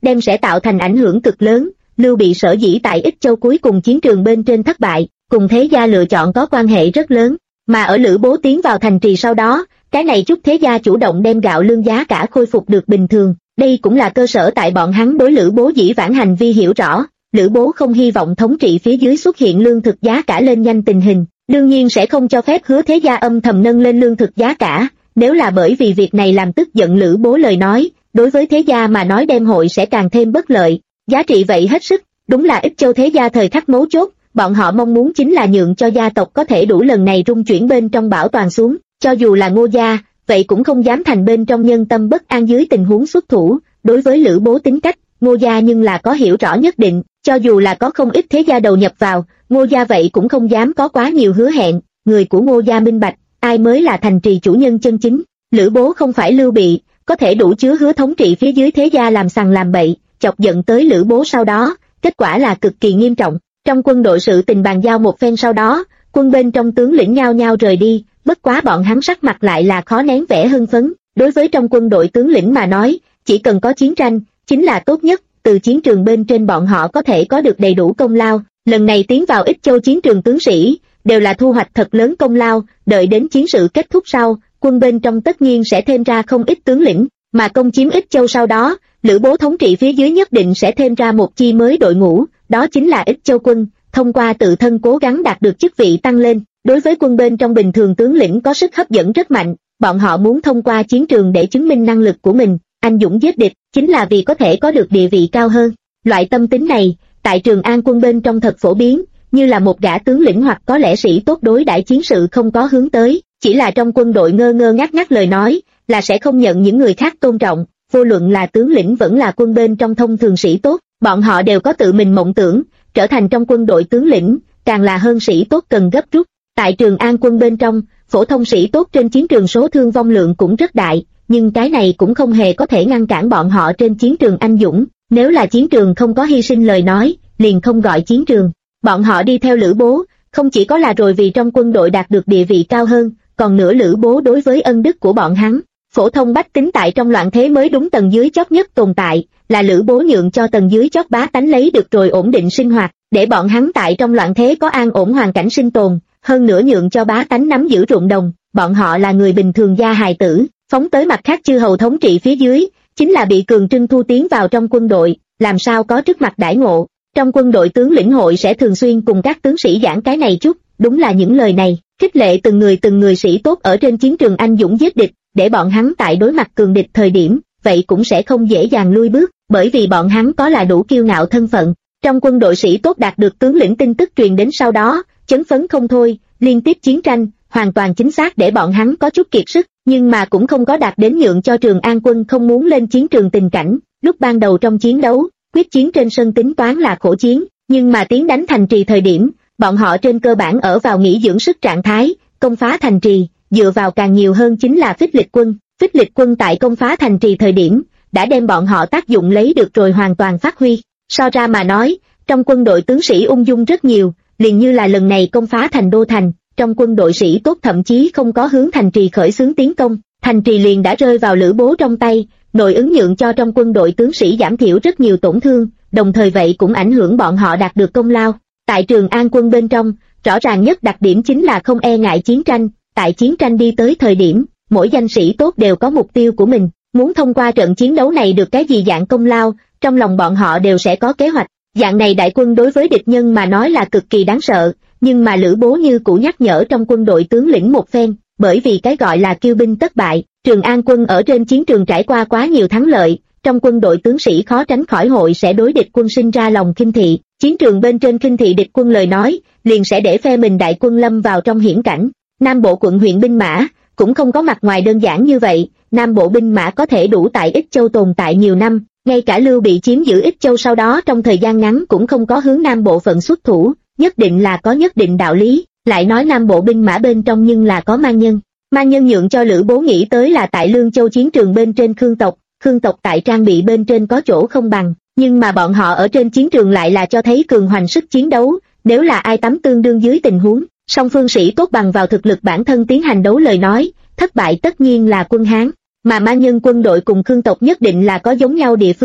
đem sẽ tạo thành ảnh hưởng cực lớn. Lưu Bị sở dĩ tại Ích Châu cuối cùng chiến trường bên trên thất bại, cùng thế gia lựa chọn có quan hệ rất lớn, mà ở Lữ Bố tiến vào thành trì sau đó, cái này chút thế gia chủ động đem gạo lương giá cả khôi phục được bình thường, đây cũng là cơ sở tại bọn hắn đối Lữ Bố dĩ vãng hành vi hiểu rõ. Lữ Bố không hy vọng thống trị phía dưới xuất hiện lương thực giá cả lên nhanh tình hình, đương nhiên sẽ không cho phép Hứa thế gia âm thầm nâng lên lương thực giá cả, nếu là bởi vì việc này làm tức giận Lữ Bố lời nói, đối với thế gia mà nói đem hội sẽ càng thêm bất lợi. Giá trị vậy hết sức, đúng là Ích Châu thế gia thời khắc mấu chốt, bọn họ mong muốn chính là nhượng cho gia tộc có thể đủ lần này rung chuyển bên trong bảo toàn xuống, cho dù là Ngô gia, vậy cũng không dám thành bên trong nhân tâm bất an dưới tình huống xuất thủ. Đối với Lữ Bố tính cách, Ngô gia nhưng là có hiểu rõ nhất định, cho dù là có không ít thế gia đầu nhập vào, Ngô gia vậy cũng không dám có quá nhiều hứa hẹn, người của Ngô gia minh bạch, ai mới là thành trì chủ nhân chân chính. Lữ Bố không phải Lưu Bị, có thể đủ chứa hứa thống trị phía dưới thế gia làm sằng làm bậy, chọc giận tới Lữ Bố sau đó, kết quả là cực kỳ nghiêm trọng. Trong quân đội sự tình bàn giao một phen sau đó, quân bên trong tướng lĩnh nhao nhao rời đi, bất quá bọn hắn sắc mặt lại là khó nén vẻ hưng phấn. Đối với trong quân đội tướng lĩnh mà nói, chỉ cần có chiến tranh, chính là tốt nhất, từ chiến trường bên trên bọn họ có thể có được đầy đủ công lao. Lần này tiến vào Ích Châu chiến trường tướng sĩ, đều là thu hoạch thật lớn công lao, đợi đến chiến sự kết thúc sau, quân bên trong tất nhiên sẽ thêm ra không ít tướng lĩnh, mà công chiếm Ích Châu sau đó, Lữ Bố thống trị phía dưới nhất định sẽ thêm ra một chi mới đội ngũ, đó chính là Ích Châu quân, thông qua tự thân cố gắng đạt được chức vị tăng lên. Đối với quân bên trong bình thường tướng lĩnh có sức hấp dẫn rất mạnh, bọn họ muốn thông qua chiến trường để chứng minh năng lực của mình, anh dũng giết địch, chính là vì có thể có được địa vị cao hơn. Loại tâm tính này, tại Trường An quân bên trong thật phổ biến, như là một gã tướng lĩnh hoặc có lẽ sĩ tốt đối đãi chiến sự không có hướng tới, chỉ là trong quân đội ngơ ngơ ngác ngác lời nói, là sẽ không nhận những người khác tôn trọng, vô luận là tướng lĩnh vẫn là quân bên trong thông thường sĩ tốt, bọn họ đều có tự mình mộng tưởng, trở thành trong quân đội tướng lĩnh, càng là hơn sĩ tốt cần gấp rút. Tại Trường An quân bên trong, phổ thông sĩ tốt trên chiến trường số thương vong lượng cũng rất đại, nhưng cái này cũng không hề có thể ngăn cản bọn họ trên chiến trường anh dũng, nếu là chiến trường không có hy sinh lời nói, liền không gọi chiến trường. Bọn họ đi theo Lữ Bố, không chỉ có là rồi vì trong quân đội đạt được địa vị cao hơn, còn nữa Lữ Bố đối với ân đức của bọn hắn. Phổ thông bách tính tại trong loạn thế mới đúng tầng dưới chót nhất tồn tại, là Lữ Bố nhượng cho tầng dưới chót bá tánh lấy được rồi ổn định sinh hoạt, để bọn hắn tại trong loạn thế có an ổn hoàn cảnh sinh tồn, hơn nữa nhượng cho bá tánh nắm giữ ruộng đồng, bọn họ là người bình thường gia hài tử, phóng tới mặt khác chư hầu thống trị phía dưới, chính là bị cường trưng thu tiến vào trong quân đội, làm sao có trước mặt đãi ngộ. Trong quân đội tướng lĩnh hội sẽ thường xuyên cùng các tướng sĩ giảng cái này chút, đúng là những lời này, khích lệ từng người sĩ tốt ở trên chiến trường anh dũng giết địch, để bọn hắn tại đối mặt cường địch thời điểm, vậy cũng sẽ không dễ dàng lui bước, bởi vì bọn hắn có là đủ kiêu ngạo thân phận. Trong quân đội sĩ tốt đạt được tướng lĩnh tin tức truyền đến sau đó, chấn phấn không thôi, liên tiếp chiến tranh, hoàn toàn chính xác để bọn hắn có chút kiệt sức, nhưng mà cũng không có đạt đến nhượng cho Trường An quân không muốn lên chiến trường tình cảnh. Lúc ban đầu trong chiến đấu, quyết chiến trên sân tính toán là khổ chiến, nhưng mà tiến đánh thành trì thời điểm, bọn họ trên cơ bản ở vào nghỉ dưỡng sức trạng thái, công phá thành trì, dựa vào càng nhiều hơn chính là phích lịch quân. Phích lịch quân tại công phá thành trì thời điểm, đã đem bọn họ tác dụng lấy được rồi hoàn toàn phát huy. So ra mà nói, trong quân đội tướng sĩ ung dung rất nhiều, liền như là lần này công phá thành Đô Thành, trong quân đội sĩ tốt thậm chí không có hướng thành trì khởi xướng tiến công, thành trì liền đã rơi vào Lữ Bố trong tay, nội ứng nhượng cho trong quân đội tướng sĩ giảm thiểu rất nhiều tổn thương, đồng thời vậy cũng ảnh hưởng bọn họ đạt được công lao. Tại Trường An quân bên trong, rõ ràng nhất đặc điểm chính là không e ngại chiến tranh, tại chiến tranh đi tới thời điểm, mỗi danh sĩ tốt đều có mục tiêu của mình, muốn thông qua trận chiến đấu này được cái gì dạng công lao, trong lòng bọn họ đều sẽ có kế hoạch. Dạng này đại quân đối với địch nhân mà nói là cực kỳ đáng sợ, nhưng mà Lữ Bố như cũ nhắc nhở trong quân đội tướng lĩnh một phen, bởi vì cái gọi là kiêu binh tất bại, Trường An quân ở trên chiến trường trải qua quá nhiều thắng lợi, trong quân đội tướng sĩ khó tránh khỏi hội sẽ đối địch quân sinh ra lòng khinh thị, chiến trường bên trên khinh thị địch quân lời nói, liền sẽ để phe mình đại quân lâm vào trong hiểm cảnh. Nam Bộ quận huyện binh mã cũng không có mặt ngoài đơn giản như vậy, Nam Bộ binh mã có thể đủ tại Ích Châu tồn tại nhiều năm, ngay cả Lưu Bị chiếm giữ Ích Châu sau đó trong thời gian ngắn cũng không có hướng Nam Bộ phận xuất thủ, nhất định là có nhất định đạo lý. Lại nói Nam Bộ binh mã bên trong nhưng là có mang nhân. Mang nhân nhượng cho Lữ Bố nghĩ tới là tại Lương Châu chiến trường bên trên Khương tộc tại trang bị bên trên có chỗ không bằng, nhưng mà bọn họ ở trên chiến trường lại là cho thấy cường hoành sức chiến đấu, nếu là ai tắm tương đương dưới tình huống, song phương sĩ tốt bằng vào thực lực bản thân tiến hành đấu lời nói, thất bại tất nhiên là quân Hán, mà mang nhân quân đội cùng Khương tộc nhất định là có giống nhau địa phương,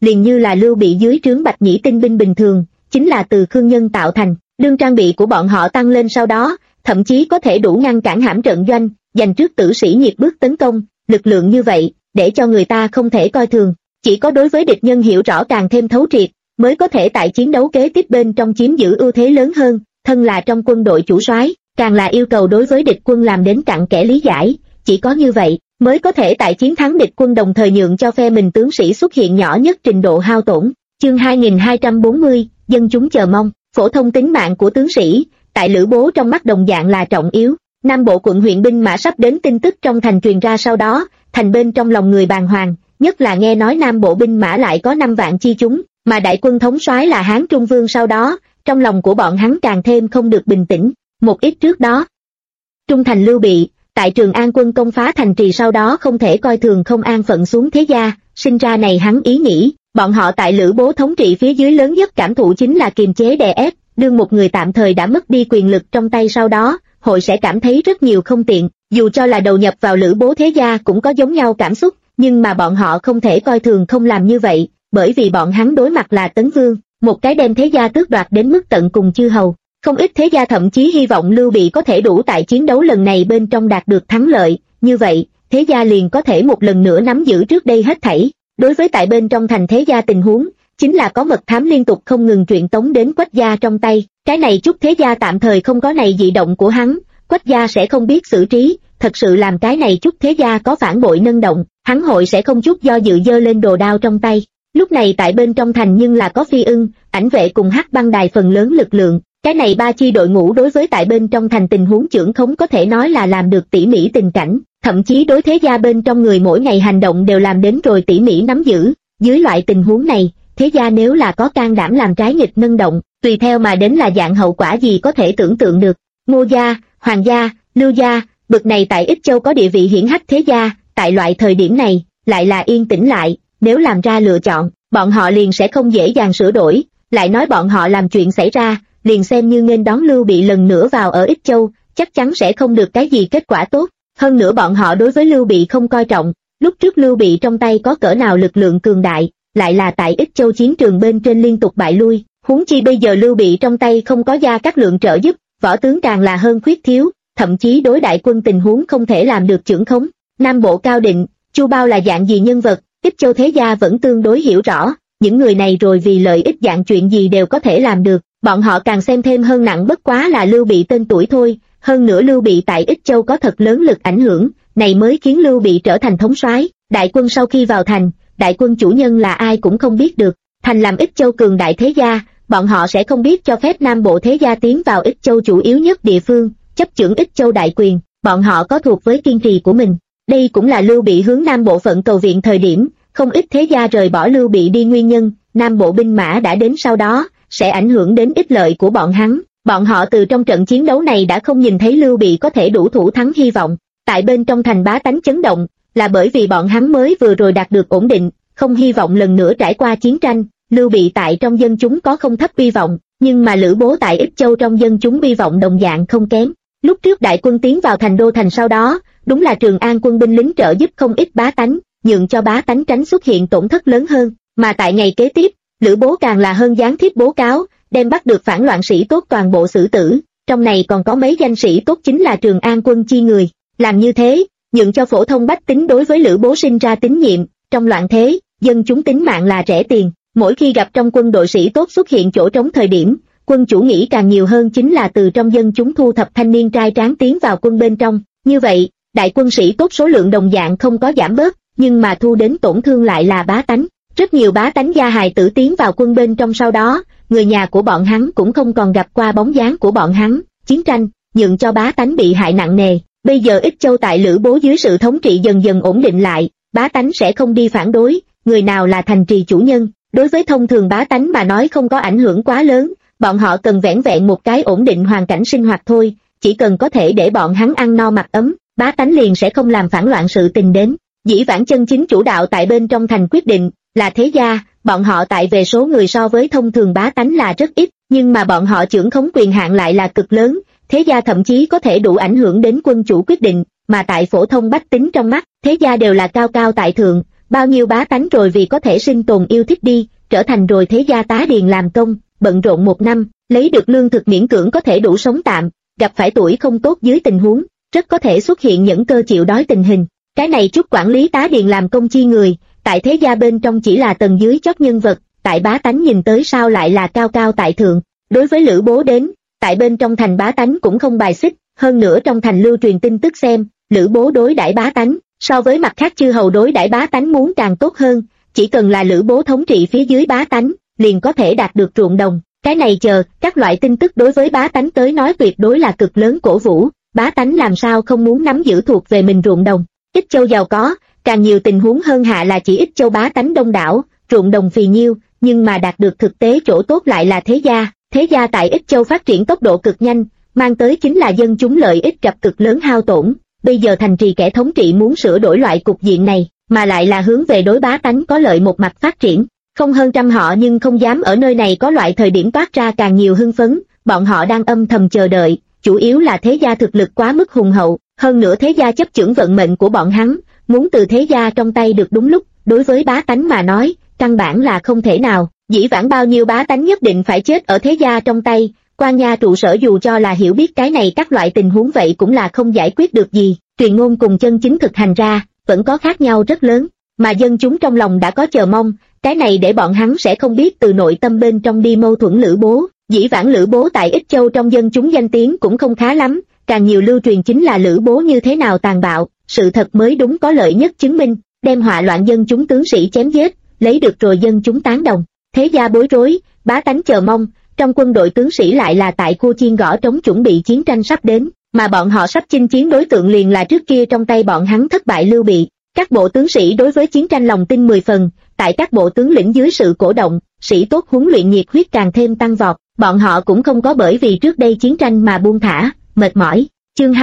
liền như là Lưu Bị dưới trướng Bạch Nhĩ tinh binh bình thường, chính là từ Khương Nhân tạo thành. Đương trang bị của bọn họ tăng lên sau đó, thậm chí có thể đủ ngăn cản hãm trận doanh, giành trước tử sĩ nhiệt bước tấn công, lực lượng như vậy, để cho người ta không thể coi thường. Chỉ có đối với địch nhân hiểu rõ càng thêm thấu triệt, mới có thể tại chiến đấu kế tiếp bên trong chiếm giữ ưu thế lớn hơn. Thân là trong quân đội chủ soái, càng là yêu cầu đối với địch quân làm đến cặn kẽ lý giải, chỉ có như vậy mới có thể tại chiến thắng địch quân đồng thời nhượng cho phe mình tướng sĩ xuất hiện nhỏ nhất trình độ hao tổn. Chương 2240, dân chúng chờ mong. Phổ thông tính mạng của tướng sĩ, tại Lữ Bố trong mắt đồng dạng là trọng yếu. Nam Bộ quận huyện binh mã sắp đến tin tức trong thành truyền ra sau đó, thành bên trong lòng người bàng hoàng, nhất là nghe nói Nam Bộ binh mã lại có 5 vạn chi chúng, mà đại quân thống soái là Hán Trung Vương sau đó, trong lòng của bọn hắn càng thêm không được bình tĩnh. Một ít trước đó, Trung thành Lưu Bị, tại Trường An quân công phá thành trì sau đó không thể coi thường không an phận xuống thế gia, sinh ra này hắn ý nghĩ, bọn họ tại Lữ Bố thống trị phía dưới lớn nhất cảm thụ chính là kiềm chế đè ép, đương một người tạm thời đã mất đi quyền lực trong tay sau đó, hội sẽ cảm thấy rất nhiều không tiện, dù cho là đầu nhập vào Lữ Bố thế gia cũng có giống nhau cảm xúc, nhưng mà bọn họ không thể coi thường không làm như vậy, bởi vì bọn hắn đối mặt là Tấn Vương, một cái đem thế gia tước đoạt đến mức tận cùng chư hầu. Không ít thế gia thậm chí hy vọng Lưu Bị có thể đủ tại chiến đấu lần này bên trong đạt được thắng lợi, như vậy, thế gia liền có thể một lần nữa nắm giữ trước đây hết thảy. Đối với tại bên trong thành thế gia tình huống, chính là có mật thám liên tục không ngừng truyền tống đến Quách gia trong tay, cái này chút thế gia tạm thời không có này dị động của hắn, Quách gia sẽ không biết xử trí, thật sự làm cái này chút thế gia có phản bội nâng động, hắn hội sẽ không chút do dự giơ lên đồ đao trong tay. Lúc này tại bên trong thành nhưng là có Phi Ưng, Ảnh Vệ cùng Hắc Băng Đài phần lớn lực lượng, cái này 3 chi đội ngũ đối với tại bên trong thành tình huống chưởng khống có thể nói là làm được tỉ mỉ tình cảnh, thậm chí đối thế gia bên trong người mỗi ngày hành động đều làm đến rồi tỉ mỉ nắm giữ. Dưới loại tình huống này, thế gia nếu là có can đảm làm trái nghịch nâng động, tùy theo mà đến là dạng hậu quả gì có thể tưởng tượng được. Ngô gia, Hoàng gia, Lưu gia, bực này tại Ích Châu có địa vị hiển hách thế gia, tại loại thời điểm này, lại là yên tĩnh lại, nếu làm ra lựa chọn, bọn họ liền sẽ không dễ dàng sửa đổi, lại nói bọn họ làm chuyện xảy ra, liền xem như nghênh đón Lưu Bị lần nữa vào ở Ích Châu, chắc chắn sẽ không được cái gì kết quả tốt. Hơn nữa bọn họ đối với Lưu Bị không coi trọng, lúc trước Lưu Bị trong tay có cỡ nào lực lượng cường đại, lại là tại Ích Châu chiến trường bên trên liên tục bại lui, huống chi bây giờ Lưu Bị trong tay không có Gia Cát Lượng trợ giúp, võ tướng càng là hơn khuyết thiếu, thậm chí đối đại quân tình huống không thể làm được chưởng khống. Nam Bộ Cao Định, Chu Bao là dạng gì nhân vật, Ích Châu thế gia vẫn tương đối hiểu rõ, những người này rồi vì lợi ích dạng chuyện gì đều có thể làm được, bọn họ càng xem thêm hơn nặng bất quá là Lưu Bị tên tuổi thôi, hơn nữa Lưu Bị tại Ích Châu có thật lớn lực ảnh hưởng, này mới khiến Lưu Bị trở thành thống soái. Đại quân sau khi vào thành, đại quân chủ nhân là ai cũng không biết được, thành làm Ích Châu cường đại thế gia, bọn họ sẽ không biết cho phép Nam Bộ thế gia tiến vào Ích Châu chủ yếu nhất địa phương, chấp chưởng Ích Châu đại quyền, bọn họ có thuộc với kiên trì của mình. Đây cũng là Lưu Bị hướng Nam Bộ phận cầu viện thời điểm, không ít thế gia rời bỏ Lưu Bị đi nguyên nhân, Nam Bộ binh mã đã đến sau đó, sẽ ảnh hưởng đến ích lợi của bọn hắn. Bọn họ từ trong trận chiến đấu này đã không nhìn thấy Lưu Bị có thể đủ thủ thắng hy vọng. Tại bên trong thành bá tánh chấn động, là bởi vì bọn hắn mới vừa rồi đạt được ổn định, không hy vọng lần nữa trải qua chiến tranh. Lưu Bị tại trong dân chúng có không thấp hy vọng, nhưng mà Lữ Bố tại Ích Châu trong dân chúng hy vọng đồng dạng không kém. Lúc trước đại quân tiến vào thành đô thành sau đó, đúng là Trường An quân binh lính trợ giúp không ít bá tánh, nhượng cho bá tánh tránh xuất hiện tổn thất lớn hơn. Mà tại ngày kế tiếp, Lữ Bố càng là hơn gián tiếp bố cáo, đem bắt được phản loạn sĩ tốt toàn bộ xử tử, trong này còn có mấy danh sĩ tốt chính là Trường An quân chi người. Làm như thế, nhượng cho phổ thông bách tính đối với Lữ Bố sinh ra tín nhiệm. Trong loạn thế, dân chúng tính mạng là rẻ tiền, mỗi khi gặp trong quân đội sĩ tốt xuất hiện chỗ trống thời điểm, quân chủ nghĩ càng nhiều hơn chính là từ trong dân chúng thu thập thanh niên trai tráng tiến vào quân bên trong. Như vậy, đại quân sĩ tốt số lượng đồng dạng không có giảm bớt, nhưng mà thu đến tổn thương lại là bá tánh. Rất nhiều bá tánh gia hài tử tiến vào quân bên trong sau đó, người nhà của bọn hắn cũng không còn gặp qua bóng dáng của bọn hắn. Chiến tranh, nhượng cho bá tánh bị hại nặng nề. Bây giờ Ích Châu tại Lữ Bố dưới sự thống trị dần dần ổn định lại, bá tánh sẽ không đi phản đối, người nào là thành trì chủ nhân, đối với thông thường bá tánh mà nói không có ảnh hưởng quá lớn, bọn họ cần vẻn vẹn một cái ổn định hoàn cảnh sinh hoạt thôi, chỉ cần có thể để bọn hắn ăn no mặc ấm, bá tánh liền sẽ không làm phản loạn sự tình đến. Dĩ vãng chân chính chủ đạo tại bên trong thành quyết định là thế gia, bọn họ tại về số người so với thông thường bá tánh là rất ít, nhưng mà bọn họ chưởng khống quyền hạn lại là cực lớn, thế gia thậm chí có thể đủ ảnh hưởng đến quân chủ quyết định, mà tại phổ thông bách tính trong mắt, thế gia đều là cao cao tại thượng, bao nhiêu bá tánh rồi vì có thể sinh tồn yêu thích đi, trở thành rồi thế gia tá điền làm công, bận rộn một năm, lấy được lương thực miễn cưỡng có thể đủ sống tạm, gặp phải tuổi không tốt dưới tình huống, rất có thể xuất hiện những cơ chịu đói tình hình. Cái này chút quản lý tá điền làm công chi người, tại thế gia bên trong chỉ là tầng dưới chót nhân vật, tại bá tánh nhìn tới sao lại là cao cao tại thượng. Đối với Lữ Bố đến, tại bên trong thành bá tánh cũng không bài xích, hơn nữa trong thành lưu truyền tin tức xem, Lữ Bố đối đãi bá tánh, so với mặt khác chư hầu đối đãi bá tánh muốn càng tốt hơn, chỉ cần là Lữ Bố thống trị phía dưới bá tánh, liền có thể đạt được ruộng đồng. Cái này chờ, các loại tin tức đối với bá tánh tới nói tuyệt đối là cực lớn cổ vũ, bá tánh làm sao không muốn nắm giữ thuộc về mình ruộng đồng. Ích Châu giàu có, càng nhiều tình huống hơn hạ là chỉ Ích Châu bá tánh đông đảo, ruộng đồng phì nhiêu, nhưng mà đạt được thực tế chỗ tốt lại là thế gia. Thế gia tại Ích Châu phát triển tốc độ cực nhanh, mang tới chính là dân chúng lợi ích gặp cực lớn hao tổn. Bây giờ thành trì kẻ thống trị muốn sửa đổi loại cục diện này, mà lại là hướng về đối bá tánh có lợi một mặt phát triển. Không hơn trăm họ nhưng không dám ở nơi này có loại thời điểm toát ra càng nhiều hưng phấn, bọn họ đang âm thầm chờ đợi, chủ yếu là thế gia thực lực quá mức hùng hậu, hơn nữa thế gia chấp chưởng vận mệnh của bọn hắn, muốn từ thế gia trong tay được đúng lúc, đối với bá tánh mà nói, căn bản là không thể nào. Dĩ vãng bao nhiêu bá tánh nhất định phải chết ở thế gia trong tay, quan nha trụ sở dù cho là hiểu biết cái này các loại tình huống vậy cũng là không giải quyết được gì, truyền ngôn cùng chân chính thực hành ra, vẫn có khác nhau rất lớn, mà dân chúng trong lòng đã có chờ mong, cái này để bọn hắn sẽ không biết từ nội tâm bên trong đi mâu thuẫn Lữ Bố. Dĩ vãng Lữ Bố tại Ích Châu trong dân chúng danh tiếng cũng không khá lắm, càng nhiều lưu truyền chính là Lữ Bố như thế nào tàn bạo, sự thật mới đúng có lợi nhất chứng minh, đem họa loạn dân chúng tướng sĩ chém giết, lấy được rồi dân chúng tán đồng. Thế gia bối rối, bá tánh chờ mong, trong quân đội tướng sĩ lại là tại cua chiên gõ trống chuẩn bị chiến tranh sắp đến, mà bọn họ sắp chinh chiến đối tượng liền là trước kia trong tay bọn hắn thất bại Lưu Bị. Các bộ tướng sĩ đối với chiến tranh lòng tin 10 phần, tại các bộ tướng lĩnh dưới sự cổ động, sĩ tốt huấn luyện nhiệt huyết càng thêm tăng vọt, bọn họ cũng không có bởi vì trước đây chiến tranh mà buông thả, mệt mỏi. Chương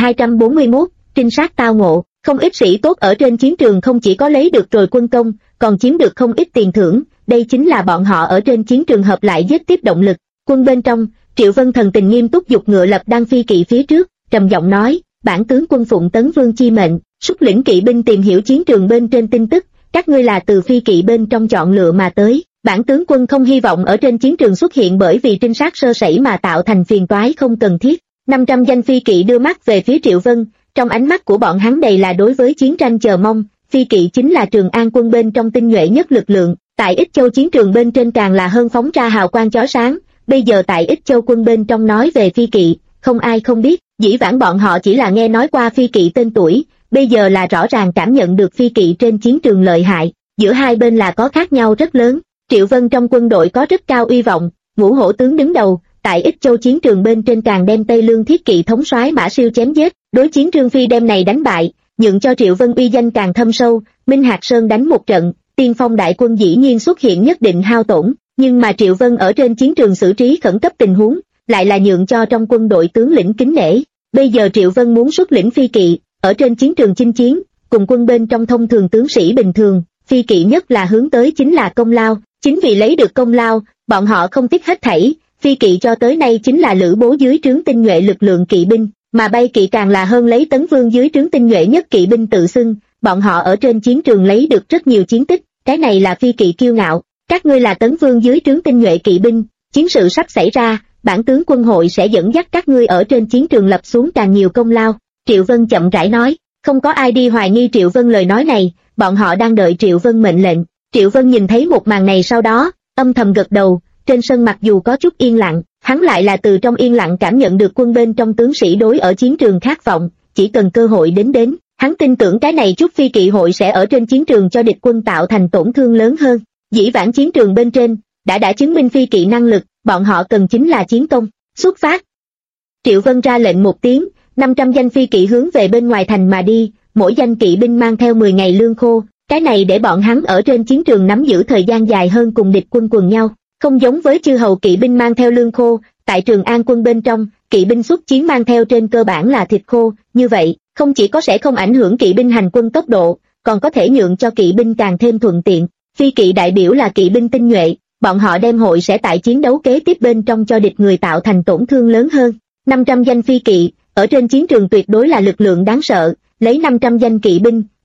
2241, trinh sát tao ngộ, không ít sĩ tốt ở trên chiến trường không chỉ có lấy được rồi quân công, còn chiếm được không ít tiền thưởng, đây chính là bọn họ ở trên chiến trường hợp lại giết tiếp động lực. Quân bên trong, Triệu Vân thần tình nghiêm túc giục ngựa lập đăng phi kỵ phía trước, trầm giọng nói, bản tướng quân phụng Tấn Vương chi mệnh, xuất lĩnh kỵ binh tìm hiểu chiến trường bên trên tin tức, các ngươi là từ phi kỵ bên trong chọn lựa mà tới. Bản tướng quân không hy vọng ở trên chiến trường xuất hiện bởi vì trinh sát sơ sẩy mà tạo thành phiền toái không cần thiết. 500 danh phi kỵ đưa mắt về phía Triệu Vân, trong ánh mắt của bọn hắn đầy là đối với chiến tranh chờ mong. Phi kỵ chính là Trường An quân bên trong tinh nhuệ nhất lực lượng, tại Ích Châu chiến trường bên trên càng là hơn phóng ra hào quang chói sáng. Bây giờ tại Ích Châu quân bên trong nói về phi kỵ, không ai không biết, dĩ vãng bọn họ chỉ là nghe nói qua phi kỵ tên tuổi, bây giờ là rõ ràng cảm nhận được phi kỵ trên chiến trường lợi hại, giữa hai bên là có khác nhau rất lớn. Triệu Vân trong quân đội có rất cao uy vọng, Ngũ Hổ tướng đứng đầu, tại Ích Châu chiến trường bên trên càng đem Tây Lương thiết kỵ thống soái Mã Siêu chém giết, đối chiến Trương Phi đem này đánh bại, nhượng cho Triệu Vân uy danh càng thâm sâu. Minh Hạc Sơn đánh một trận, tiên phong đại quân dĩ nhiên xuất hiện nhất định hao tổn, nhưng mà Triệu Vân ở trên chiến trường xử trí khẩn cấp tình huống, lại là nhượng cho trong quân đội tướng lĩnh kính nể. Bây giờ Triệu Vân muốn xuất lĩnh phi kỵ, ở trên chiến trường chinh chiến, cùng quân bên trong thông thường tướng sĩ bình thường, phi kỵ nhất là hướng tới chính là công lao, chính vì lấy được công lao, bọn họ không tiếc hết thảy. Phi kỵ cho tới nay chính là Lữ Bố dưới trướng tinh nhuệ lực lượng kỵ binh, mà bay kỵ càng là hơn lấy Tấn Vương dưới trướng tinh nhuệ nhất kỵ binh tự xưng, bọn họ ở trên chiến trường lấy được rất nhiều chiến tích, cái này là phi kỵ kiêu ngạo. Các ngươi là Tấn Vương dưới trướng tinh nhuệ kỵ binh, chiến sự sắp xảy ra, bản tướng quân hội sẽ dẫn dắt các ngươi ở trên chiến trường lập xuống càng nhiều công lao. Triệu Vân chậm rãi nói, không có ai đi hoài nghi Triệu Vân lời nói này, bọn họ đang đợi Triệu Vân mệnh lệnh. Triệu Vân nhìn thấy một màn này sau đó, âm thầm gật đầu, trên sân mặc dù có chút yên lặng, hắn lại là từ trong yên lặng cảm nhận được quân bên trong tướng sĩ đối ở chiến trường khát vọng, chỉ cần cơ hội đến, hắn tin tưởng cái này chút phi kỵ hội sẽ ở trên chiến trường cho địch quân tạo thành tổn thương lớn hơn. Dĩ vãng chiến trường bên trên, đã chứng minh phi kỵ năng lực, bọn họ cần chính là chiến công, xuất phát. Triệu Vân ra lệnh một tiếng, 500 danh phi kỵ hướng về bên ngoài thành mà đi, mỗi danh kỵ binh mang theo 10 ngày lương khô, cái này để bọn hắn ở trên chiến trường nắm giữ thời gian dài hơn cùng địch quân quần nhau. Không giống với chư hầu kỵ binh mang theo lương khô, tại Trường An quân bên trong, kỵ binh xuất chiến mang theo trên cơ bản là thịt khô, như vậy, không chỉ có sẽ không ảnh hưởng kỵ binh hành quân tốc độ, còn có thể nhượng cho kỵ binh càng thêm thuận tiện. Phi kỵ đại biểu là kỵ binh tinh nhuệ, bọn họ đem hội sẽ tại chiến đấu kế tiếp bên trong cho địch người tạo thành tổn thương lớn hơn. 500 danh phi kỵ, ở trên chiến trường tuyệt đối là lực lượng đáng sợ, lấy 500 danh kỵ binh,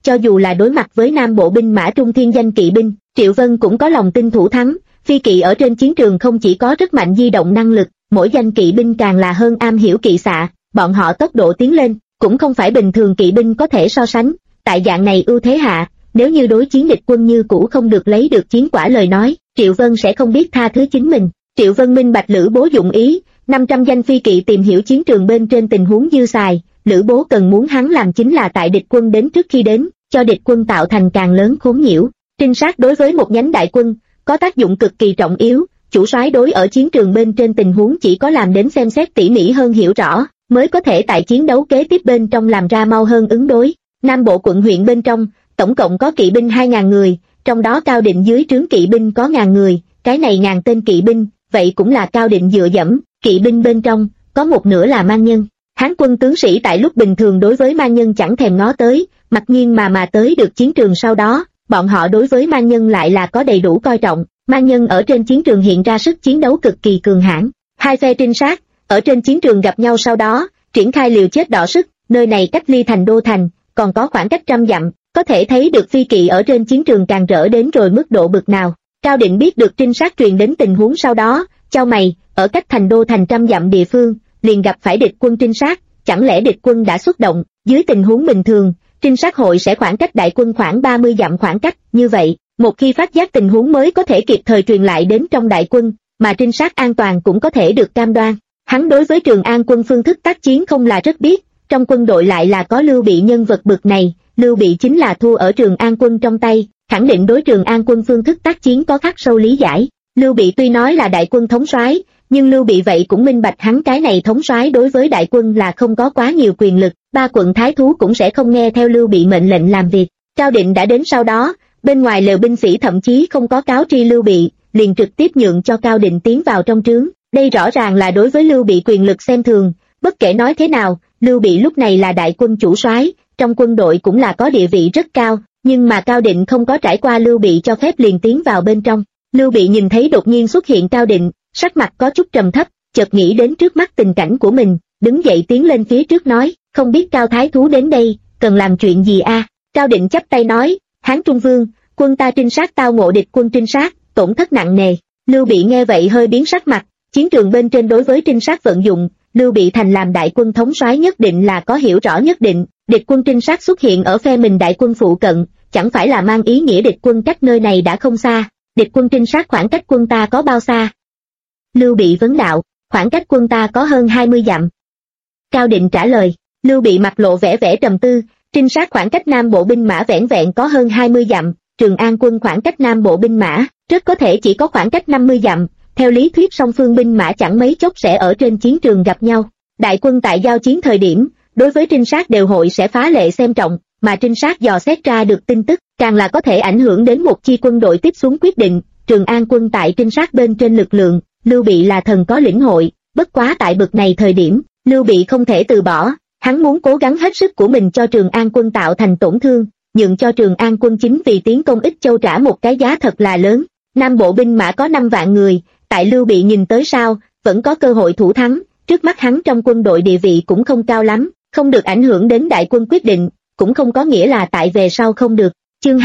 cho dù là đối mặt với Nam Bộ binh mã trung thiên danh kỵ binh, Triệu Vân cũng có lòng tin thủ thắng. Phi kỵ ở trên chiến trường không chỉ có rất mạnh di động năng lực, mỗi danh kỵ binh càng là hơn am hiểu kỵ xạ, bọn họ tốc độ tiến lên cũng không phải bình thường kỵ binh có thể so sánh. Tại dạng này ưu thế hạ, nếu như đối chiến địch quân như cũ không được lấy được chiến quả lời nói, Triệu Vân sẽ không biết tha thứ chính mình. Triệu Vân minh bạch Lữ Bố dụng ý, 500 danh phi kỵ tìm hiểu chiến trường bên trên tình huống dư xài, Lữ Bố cần muốn hắn làm chính là tại địch quân đến trước khi đến, cho địch quân tạo thành càng lớn khốn nhiễu. Trinh sát đối với một nhánh đại quân có tác dụng cực kỳ trọng yếu, chủ soái đối ở chiến trường bên trên tình huống chỉ có làm đến xem xét tỉ mỉ hơn hiểu rõ, mới có thể tại chiến đấu kế tiếp bên trong làm ra mau hơn ứng đối. Nam Bộ quận huyện bên trong, tổng cộng có kỵ binh 2.000 người, trong đó Cao Định dưới trướng kỵ binh có 1.000 người, cái này 1.000 tên kỵ binh, vậy cũng là Cao Định dựa dẫm, kỵ binh bên trong, có một nửa là man nhân. Hán quân tướng sĩ tại lúc bình thường đối với man nhân chẳng thèm ngó tới, mặc nhiên mà tới được chiến trường sau đó, bọn họ đối với man nhân lại là có đầy đủ coi trọng, man nhân ở trên chiến trường hiện ra sức chiến đấu cực kỳ cường hãn. Hai phe trinh sát, ở trên chiến trường gặp nhau sau đó, triển khai liều chết đỏ sức, nơi này cách ly thành đô thành, còn có khoảng cách 100 dặm, có thể thấy được phi kỵ ở trên chiến trường càng rỡ đến rồi mức độ bực nào. Cao Định biết được trinh sát truyền đến tình huống sau đó, chau mày, ở cách thành đô thành 100 dặm địa phương, liền gặp phải địch quân trinh sát, chẳng lẽ địch quân đã xuất động? Dưới tình huống bình thường, trinh sát hội sẽ khoảng cách đại quân khoảng 30 dặm khoảng cách, như vậy, một khi phát giác tình huống mới có thể kịp thời truyền lại đến trong đại quân, mà trinh sát an toàn cũng có thể được cam đoan. Hắn đối với Trường An quân phương thức tác chiến không là rất biết, trong quân đội lại là có Lưu Bị nhân vật bực này, Lưu Bị chính là thua ở Trường An quân trong tay, khẳng định đối Trường An quân phương thức tác chiến có khắc sâu lý giải. Lưu Bị tuy nói là đại quân thống soái, nhưng Lưu Bị vậy cũng minh bạch hắn cái này thống soái đối với đại quân là không có quá nhiều quyền lực, ba quận thái thú cũng sẽ không nghe theo Lưu Bị mệnh lệnh làm việc. Cao Định đã đến sau đó, bên ngoài lều binh sĩ thậm chí không có cáo tri Lưu Bị, liền trực tiếp nhượng cho Cao Định tiến vào trong trướng. Đây rõ ràng là đối với Lưu Bị quyền lực xem thường, bất kể nói thế nào, Lưu Bị lúc này là đại quân chủ soái, trong quân đội cũng là có địa vị rất cao, nhưng mà Cao Định không có trải qua Lưu Bị cho phép liền tiến vào bên trong. Lưu Bị nhìn thấy đột nhiên xuất hiện Cao Định, sắc mặt có chút trầm thấp, chợt nghĩ đến trước mắt tình cảnh của mình, đứng dậy tiến lên phía trước nói, không biết Cao thái thú đến đây, cần làm chuyện gì a? Cao Định chắp tay nói, Hán Trung Vương, quân ta trinh sát tao ngộ địch quân trinh sát, tổn thất nặng nề. Lưu Bị nghe vậy hơi biến sắc mặt, chiến trường bên trên đối với trinh sát vận dụng, Lưu Bị thành làm đại quân thống soái nhất định là có hiểu rõ nhất định, địch quân trinh sát xuất hiện ở phe mình đại quân phụ cận, chẳng phải là mang ý nghĩa địch quân cách nơi này đã không xa, địch quân trinh sát khoảng cách quân ta có bao xa? Lưu Bị vấn đạo, khoảng cách quân ta có hơn 20 dặm. Cao Định trả lời, Lưu Bị mặt lộ vẻ trầm tư, trinh sát khoảng cách Nam Bộ binh mã vẻn vẹn có hơn 20 dặm, Trường An quân khoảng cách Nam Bộ binh mã, rất có thể chỉ có khoảng cách 50 dặm, theo lý thuyết song phương binh mã chẳng mấy chốc sẽ ở trên chiến trường gặp nhau. Đại quân tại giao chiến thời điểm, đối với trinh sát đều hội sẽ phá lệ xem trọng, mà trinh sát dò xét ra được tin tức, càng là có thể ảnh hưởng đến một chi quân đội tiếp xuống quyết định. Trường An quân tại trinh sát bên trên lực lượng, Lưu Bị là thần có lĩnh hội, bất quá tại bực này thời điểm, Lưu Bị không thể từ bỏ, hắn muốn cố gắng hết sức của mình cho Trường An quân tạo thành tổn thương, nhượng cho Trường An quân chính vì tiến công Ích Châu trả một cái giá thật là lớn. Nam Bộ binh mã có 5 vạn người, tại Lưu Bị nhìn tới sao, vẫn có cơ hội thủ thắng, trước mắt hắn trong quân đội địa vị cũng không cao lắm, không được ảnh hưởng đến đại quân quyết định, cũng không có nghĩa là tại về sau không được. Chương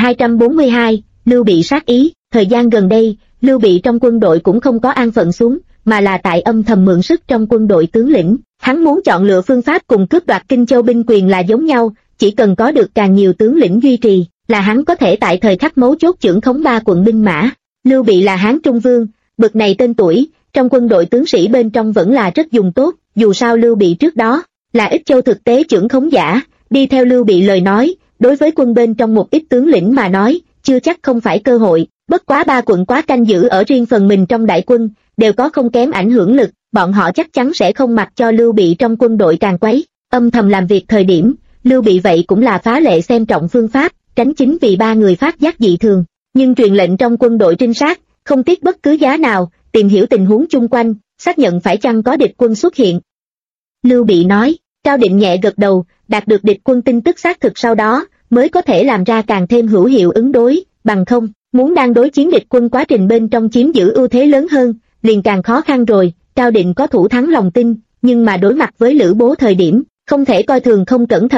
2242, Lưu Bị sát ý. Thời gian gần đây, Lưu Bị trong quân đội cũng không có an phận xuống, mà là tại âm thầm mượn sức trong quân đội tướng lĩnh. Hắn muốn chọn lựa phương pháp cùng cướp đoạt Kinh Châu binh quyền là giống nhau, chỉ cần có được càng nhiều tướng lĩnh duy trì, là hắn có thể tại thời khắc mấu chốt chưởng khống 3 quận binh mã. Lưu Bị là Hán Trung Vương, bực này tên tuổi, trong quân đội tướng sĩ bên trong vẫn là rất dùng tốt, dù sao Lưu Bị trước đó là Ích Châu thực tế chưởng khống giả, đi theo Lưu Bị lời nói, đối với quân bên trong một ít tướng lĩnh mà nói, chưa chắc không phải cơ hội. Bất quá 3 quận quá canh giữ ở riêng phần mình trong đại quân, đều có không kém ảnh hưởng lực, bọn họ chắc chắn sẽ không mặc cho Lưu Bị trong quân đội càng quấy, âm thầm làm việc thời điểm, Lưu Bị vậy cũng là phá lệ xem trọng phương pháp, tránh chính vì 3 người phát giác dị thường, nhưng truyền lệnh trong quân đội trinh sát, không tiếc bất cứ giá nào, tìm hiểu tình huống chung quanh, xác nhận phải chăng có địch quân xuất hiện. Lưu Bị nói, Cao Định nhẹ gật đầu, đạt được địch quân tin tức xác thực sau đó, mới có thể làm ra càng thêm hữu hiệu ứng đối, bằng không, muốn đang đối chiến địch quân quá trình bên trong chiếm giữ ưu thế lớn hơn, liền càng khó khăn rồi. Cao Định có thủ thắng lòng tin, nhưng mà đối mặt với Lữ Bố thời điểm, không thể coi thường không cẩn thận,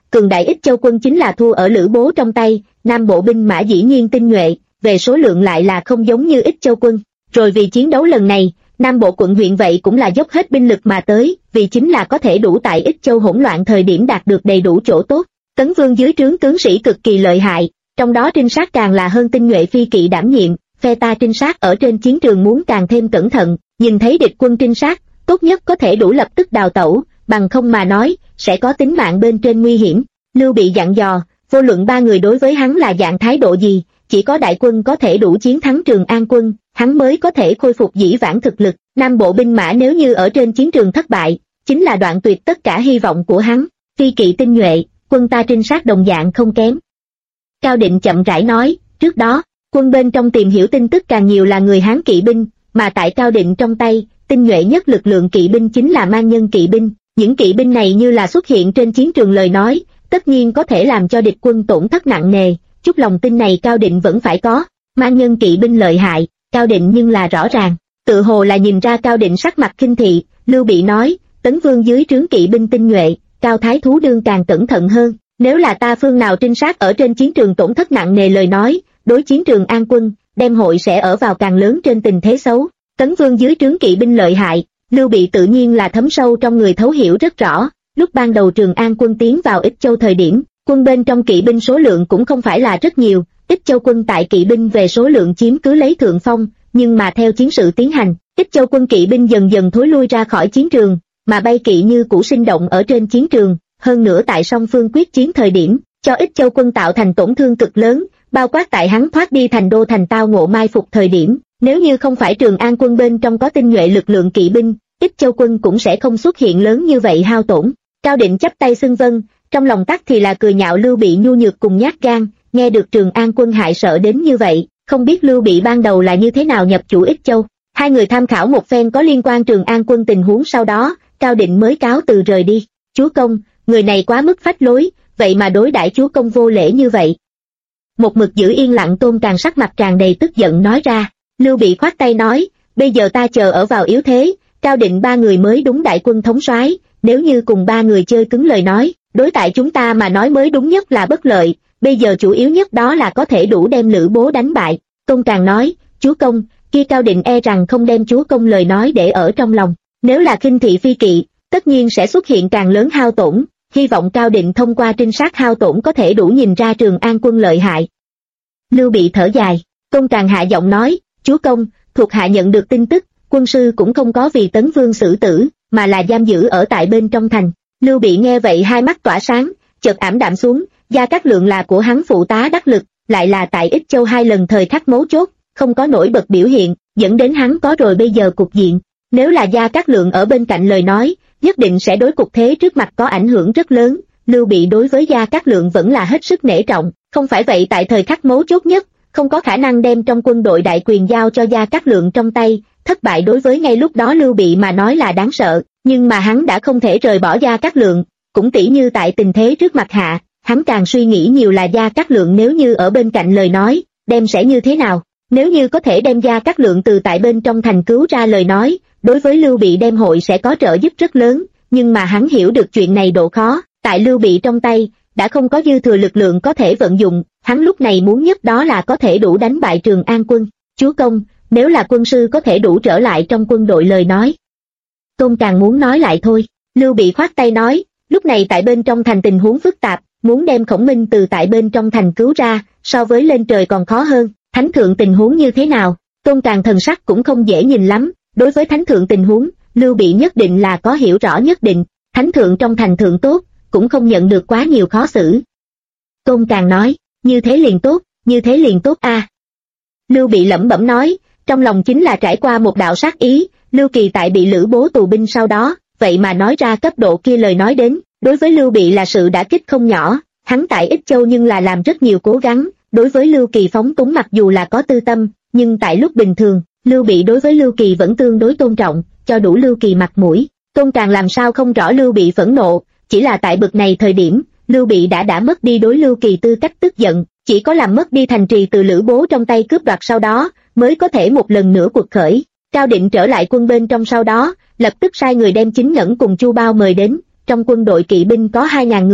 cường đại Ích Châu quân chính là thua ở Lữ Bố trong tay, Nam Bộ binh mã dĩ nhiên tinh nhuệ, về số lượng lại là không giống như Ích Châu quân. Rồi vì chiến đấu lần này, Nam Bộ quận huyện vậy cũng là dốc hết binh lực mà tới, vì chính là có thể đủ tại Ích Châu hỗn loạn thời điểm đạt được đầy đủ chỗ tốt. Tấn Vương dưới trướng tướng sĩ cực kỳ lợi hại, trong đó trinh sát càng là hơn tinh nhuệ phi kỵ đảm nhiệm, phe ta trinh sát ở trên chiến trường muốn càng thêm cẩn thận, nhìn thấy địch quân trinh sát, tốt nhất có thể đủ lập tức đào tẩu, bằng không mà nói, sẽ có tính mạng bên trên nguy hiểm. Lưu Bị dặn dò, vô luận ba người đối với hắn là dạng thái độ gì, chỉ có đại quân có thể đủ chiến thắng Trường An quân, hắn mới có thể khôi phục dĩ vãng thực lực. Nam Bộ binh mã nếu như ở trên chiến trường thất bại, chính là đoạn tuyệt tất cả hy vọng của hắn. Phi kỵ tinh nhuệ, quân ta trinh sát đồng dạng không kém. Cao Định chậm rãi nói, trước đó, quân bên trong tìm hiểu tin tức càng nhiều là người Hán kỵ binh, mà tại Cao Định trong tay, tinh nhuệ nhất lực lượng kỵ binh chính là Man Nhân kỵ binh. Những kỵ binh này như là xuất hiện trên chiến trường lời nói, tất nhiên có thể làm cho địch quân tổn thất nặng nề, chút lòng tin này Cao Định vẫn phải có. Man Nhân kỵ binh lợi hại, Cao Định nhưng là rõ ràng, tự hồ là nhìn ra Cao Định sắc mặt khinh thị. Lưu Bị nói, Tấn Vương dưới trướng kỵ binh tinh nhuệ, Cao Thái Thú đương càng cẩn thận hơn, nếu là ta phương nào trinh sát ở trên chiến trường tổn thất nặng nề lời nói, đối chiến Trường An quân, đem hội sẽ ở vào càng lớn trên tình thế xấu. Tấn Vương dưới trướng kỵ binh lợi hại, Lưu Bị tự nhiên là thấm sâu trong người thấu hiểu rất rõ. Lúc ban đầu Trường An quân tiến vào Ích Châu thời điểm, quân bên trong kỵ binh số lượng cũng không phải là rất nhiều, Ích Châu quân tại kỵ binh về số lượng chiếm cứ lấy thượng phong, nhưng mà theo chiến sự tiến hành, Ích Châu quân kỵ binh dần dần thối lui ra khỏi chiến trường, mà bay kỵ như cũ sinh động ở trên chiến trường, hơn nữa tại song phương quyết chiến thời điểm, cho Ích Châu quân tạo thành tổn thương cực lớn, bao quát tại hắn thoát đi thành đô thành tao ngộ mai phục thời điểm, nếu như không phải Trường An quân bên trong có tinh nhuệ lực lượng kỵ binh, Ích Châu quân cũng sẽ không xuất hiện lớn như vậy hao tổn. Cao Định chắp tay xưng vâng, trong lòng tắc thì là cười nhạo Lưu Bị nhu nhược cùng nhát gan, nghe được Trường An quân hại sợ đến như vậy, không biết Lưu Bị ban đầu là như thế nào nhập chủ Ích Châu. Hai người tham khảo một phen có liên quan Trường An quân tình huống sau đó, Cao Định mới cáo từ rời đi. Chúa công, người này quá mức phách lối, vậy mà đối đãi chúa công vô lễ như vậy. Một mực giữ yên lặng Tôn Càn sắc mặt tràn đầy tức giận nói ra. Lưu Bị khoát tay nói, bây giờ ta chờ ở vào yếu thế, Cao Định ba người mới đúng đại quân thống soái, nếu như cùng ba người chơi cứng lời nói, đối tại chúng ta mà nói mới đúng nhất là bất lợi, bây giờ chủ yếu nhất đó là có thể đủ đem Lữ Bố đánh bại. Tôn Càn nói, chúa công, kia Cao Định e rằng không đem chúa công lời nói để ở trong lòng, nếu là khinh thị phi kỵ, tất nhiên sẽ xuất hiện càng lớn hao tổn, hy vọng Cao Định thông qua trinh sát hao tổn có thể đủ nhìn ra Trường An quân lợi hại. Lưu Bị thở dài, Tôn Càn hạ giọng nói, chúa công, thuộc hạ nhận được tin tức, quân sư cũng không có vì Tấn Vương xử tử, mà là giam giữ ở tại bên trong thành. Lưu Bị nghe vậy hai mắt tỏa sáng, chợt ảm đạm xuống, Gia Cát Lượng là của hắn phụ tá đắc lực, lại là tại Ích Châu hai lần thời khắc mấu chốt, không có nổi bật biểu hiện, dẫn đến hắn có rồi bây giờ cục diện. Nếu là Gia Cát Lượng ở bên cạnh lời nói, nhất định sẽ đối cục thế trước mặt có ảnh hưởng rất lớn. Lưu Bị đối với Gia Cát Lượng vẫn là hết sức nể trọng, không phải vậy tại thời khắc mấu chốt nhất, không có khả năng đem trong quân đội đại quyền giao cho Gia Cát Lượng trong tay. Thất bại đối với ngay lúc đó Lưu Bị mà nói là đáng sợ, nhưng mà hắn đã không thể rời bỏ Gia Cát Lượng, cũng tỉ như tại tình thế trước mặt hạ, hắn càng suy nghĩ nhiều là Gia Cát Lượng nếu như ở bên cạnh lời nói, đem sẽ như thế nào. Nếu như có thể đem Gia Cát Lượng từ tại bên trong thành cứu ra lời nói, đối với Lưu Bị đem hội sẽ có trợ giúp rất lớn, nhưng mà hắn hiểu được chuyện này độ khó, tại Lưu Bị trong tay, đã không có dư thừa lực lượng có thể vận dụng, hắn lúc này muốn nhất đó là có thể đủ đánh bại Trường An quân. Chúa công, nếu là quân sư có thể đủ trở lại trong quân đội lời nói. Tôn Càn muốn nói lại thôi, Lưu Bị khoát tay nói, lúc này tại bên trong thành tình huống phức tạp, muốn đem Khổng Minh từ tại bên trong thành cứu ra, so với lên trời còn khó hơn. Thánh thượng tình huống như thế nào? Tôn Càn thần sắc cũng không dễ nhìn lắm, đối với thánh thượng tình huống, Lưu Bị nhất định là có hiểu rõ nhất định, thánh thượng trong thành thượng tốt, cũng không nhận được quá nhiều khó xử. Tôn Càn nói, như thế liền tốt, như thế liền tốt a. Lưu Bị lẩm bẩm nói, trong lòng chính là trải qua một đạo sát ý, Lưu Kỳ tại bị Lữ Bố tù binh sau đó, vậy mà nói ra cấp độ kia lời nói đến, đối với Lưu Bị là sự đả kích không nhỏ, hắn tại Ích Châu nhưng là làm rất nhiều cố gắng, đối với Lưu Kỳ phóng túng mặc dù là có tư tâm, nhưng tại lúc bình thường, Lưu Bị đối với Lưu Kỳ vẫn tương đối tôn trọng, cho đủ Lưu Kỳ mặt mũi. Tôn Càn làm sao không rõ Lưu Bị phẫn nộ, chỉ là tại bực này thời điểm, Lưu Bị đã mất đi đối Lưu Kỳ tư cách tức giận, chỉ có làm mất đi thành trì từ Lữ Bố trong tay cướp đoạt sau đó, mới có thể một lần nữa cuộc khởi. Cao Định trở lại quân bên trong sau đó, lập tức sai người đem Chính Nhẫn cùng Chu Bao mời đến, trong quân đội kỵ binh có 2.000 người,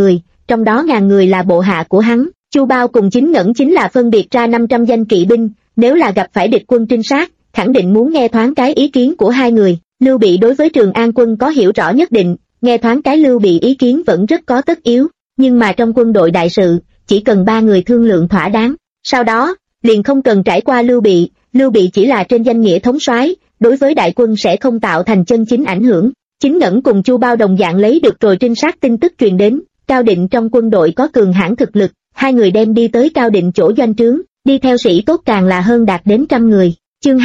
trong đó 1000 người là bộ hạ của hắn. Chu Bao cùng Chính Ngẩn chính là phân biệt ra 500 danh kỵ binh, nếu là gặp phải địch quân trinh sát, khẳng định muốn nghe thoáng cái ý kiến của hai người. Lưu Bị đối với Trường An quân có hiểu rõ nhất định, nghe thoáng cái Lưu Bị ý kiến vẫn rất có tất yếu, nhưng mà trong quân đội đại sự, chỉ cần 3 người thương lượng thỏa đáng, sau đó liền không cần trải qua Lưu Bị chỉ là trên danh nghĩa thống soái, đối với đại quân sẽ không tạo thành chân chính ảnh hưởng. Chính Ngẩn cùng Chu Bao đồng dạng lấy được rồi trinh sát tin tức truyền đến, Cao Định trong quân đội có cường hãn thực lực, hai người đem đi tới Cao Định chỗ doanh trướng, đi theo sĩ tốt càng là hơn đạt đến 100 người. Chương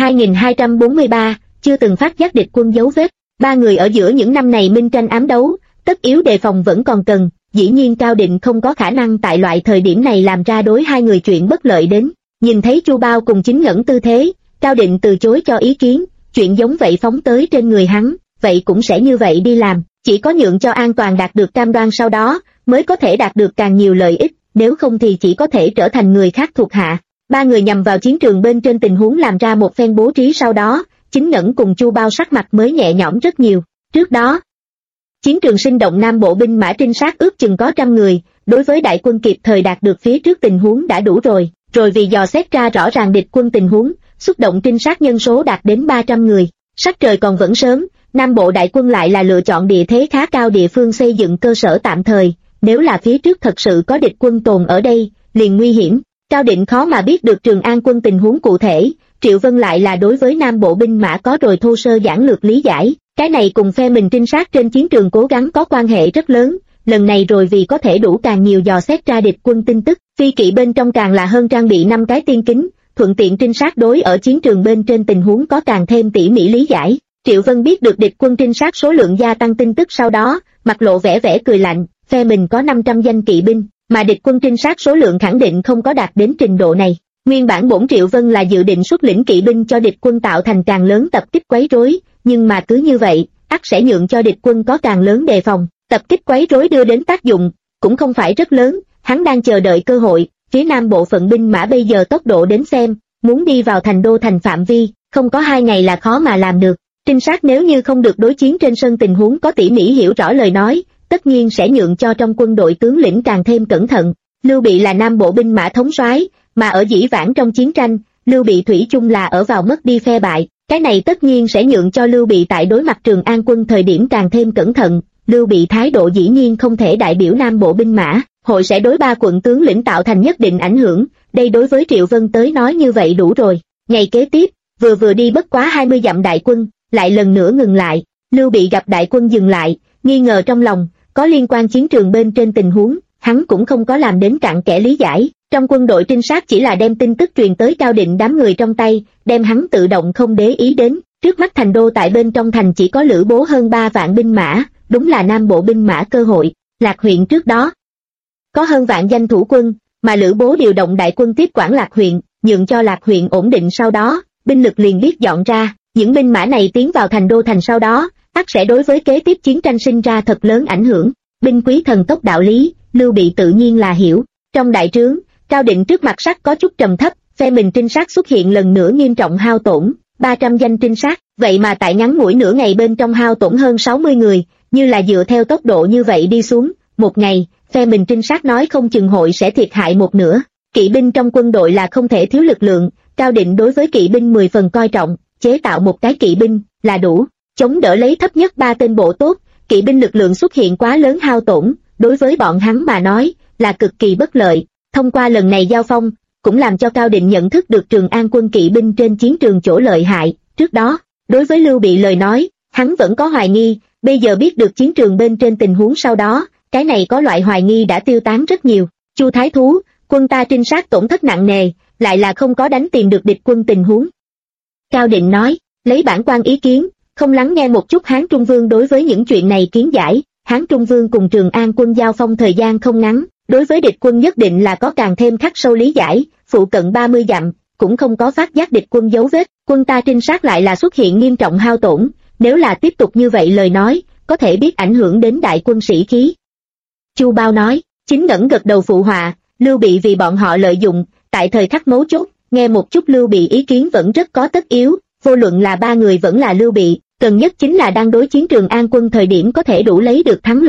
2243, chưa từng phát giác địch quân dấu vết. 3 người ở giữa những năm này minh tranh ám đấu, tất yếu đề phòng vẫn còn cần, dĩ nhiên Cao Định không có khả năng tại loại thời điểm này làm ra đối hai người chuyện bất lợi đến. Nhìn thấy Chu Bao cùng Chính Ngẩn tư thế, Cao Định từ chối cho ý kiến, chuyện giống vậy phóng tới trên người hắn, vậy cũng sẽ như vậy đi làm, chỉ có nhượng cho an toàn đạt được cam đoan sau đó, mới có thể đạt được càng nhiều lợi ích, nếu không thì chỉ có thể trở thành người khác thuộc hạ. 3 người nhằm vào chiến trường bên trên tình huống làm ra một phen bố trí sau đó, Chính Ngẩn cùng Chu Bao sắc mặt mới nhẹ nhõm rất nhiều. Trước đó, chiến trường sinh động Nam Bộ binh mã trinh sát ước chừng có 100 người, đối với đại quân kịp thời đạt được phía trước tình huống đã đủ rồi, vì dò xét ra rõ ràng địch quân tình huống, xuất động trinh sát nhân số đạt đến 300 người. Sắc trời còn vẫn sớm, Nam Bộ đại quân lại là lựa chọn địa thế khá cao địa phương xây dựng cơ sở tạm thời, nếu là phía trước thật sự có địch quân tồn ở đây, liền nguy hiểm. Cao Định khó mà biết được Trường An quân tình huống cụ thể, Triệu Vân lại là đối với Nam Bộ binh mã có rồi thô sơ giản lược lý giải, cái này cùng phe mình trinh sát trên chiến trường cố gắng có quan hệ rất lớn, lần này rồi vì có thể đủ càng nhiều dò xét ra địch quân tin tức, phi kỵ bên trong càng là hơn trang bị 5 cái tiên kính, thuận tiện trinh sát đối ở chiến trường bên trên tình huống có càng thêm tỉ mỉ lý giải. Triệu Vân biết được địch quân trinh sát số lượng gia tăng tin tức sau đó, mặt lộ vẻ cười lạnh, phe mình có 500 danh kỵ binh, mà địch quân trinh sát số lượng khẳng định không có đạt đến trình độ này. Nguyên bản bổn Triệu Vân là dự định xuất lĩnh kỵ binh cho địch quân tạo thành càng lớn tập kích quấy rối, nhưng mà cứ như vậy, ắt sẽ nhượng cho địch quân có càng lớn đề phòng, tập kích quấy rối đưa đến tác dụng, cũng không phải rất lớn, hắn đang chờ đợi cơ hội, phía Nam bộ phận binh mã bây giờ tốc độ đến xem, muốn đi vào thành đô thành phạm vi, không có 2 ngày là khó mà làm được. Trinh sát nếu như không được đối chiến trên sân tình huống có tỉ mỉ hiểu rõ lời nói, tất nhiên sẽ nhượng cho trong quân đội tướng lĩnh càng thêm cẩn thận. Lưu Bị là Nam bộ binh mã thống soái, mà ở dĩ vãng trong chiến tranh, Lưu Bị thủy chung là ở vào mất đi phe bại, cái này tất nhiên sẽ nhượng cho Lưu Bị tại đối mặt Trường An quân thời điểm càng thêm cẩn thận. Lưu Bị thái độ dĩ nhiên không thể đại biểu Nam bộ binh mã, hội sẽ đối 3 quận tướng lĩnh tạo thành nhất định ảnh hưởng, đây đối với Triệu Vân tới nói như vậy đủ rồi. Ngày kế tiếp, vừa đi bất quá 20 dặm đại quân, lại lần nữa ngừng lại, Lưu Bị gặp đại quân dừng lại, nghi ngờ trong lòng, có liên quan chiến trường bên trên tình huống, hắn cũng không có làm đến cặn kẽ lý giải, trong quân đội trinh sát chỉ là đem tin tức truyền tới Cao Định đám người trong tay, đem hắn tự động không để ý đến. Trước mắt thành đô tại bên trong thành chỉ có Lữ Bố hơn 3 vạn binh mã, đúng là Nam bộ binh mã cơ hội. Lạc huyện trước đó có hơn vạn danh thủ quân, mà Lữ Bố điều động đại quân tiếp quản Lạc huyện, nhượng cho Lạc huyện ổn định sau đó, binh lực liền biết dọn ra, những binh mã này tiến vào thành đô thành sau đó, ắt sẽ đối với kế tiếp chiến tranh sinh ra thật lớn ảnh hưởng. Binh quý thần tốc đạo lý, Lưu Bị tự nhiên là hiểu. Trong đại trướng, Cao Định trước mặt sắc có chút trầm thấp, phe mình trinh sát xuất hiện lần nữa nghiêm trọng hao tổn, 300 danh trinh sát, vậy mà tại ngắn ngủi nửa ngày bên trong hao tổn hơn 60 người, như là dựa theo tốc độ như vậy đi xuống, một ngày, phe mình trinh sát nói không chừng hội sẽ thiệt hại một nửa. Kỵ binh trong quân đội là không thể thiếu lực lượng, Cao Định đối với kỵ binh 10 phần coi trọng, chế tạo một cái kỵ binh là đủ, chống đỡ lấy thấp nhất 3 tên bộ tốt, kỵ binh lực lượng xuất hiện quá lớn hao tổn, đối với bọn hắn mà nói, là cực kỳ bất lợi. Thông qua lần này giao phong, cũng làm cho Cao Định nhận thức được Trường An quân kỵ binh trên chiến trường chỗ lợi hại. Trước đó, đối với Lưu Bị lời nói, hắn vẫn có hoài nghi, bây giờ biết được chiến trường bên trên tình huống sau đó, cái này có loại hoài nghi đã tiêu tán rất nhiều. Chu Thái Thú, quân ta trinh sát tổn thất nặng nề, lại là không có đánh tìm được địch quân tình huống. Cao Định nói, lấy bản quan ý kiến, không lắng nghe một chút Hán Trung Vương đối với những chuyện này kiến giải. Hán Trung Vương cùng Trường An quân giao phong thời gian không ngắn, đối với địch quân nhất định là có càng thêm khắc sâu lý giải, phụ cận 30 dặm, cũng không có phát giác địch quân dấu vết, quân ta trinh sát lại là xuất hiện nghiêm trọng hao tổn, nếu là tiếp tục như vậy lời nói, có thể biết ảnh hưởng đến đại quân sĩ khí. Chu Bao nói, Chính Ngẩn gật đầu phụ họa, Lưu Bị vì bọn họ lợi dụng, tại thời khắc mấu chốt, nghe một chút Lưu Bị ý kiến vẫn rất có tất yếu, vô luận là 3 người vẫn là Lưu Bị, cần nhất chính là đang đối chiến Trường An quân thời điểm có thể đủ lấy được thắng lợi,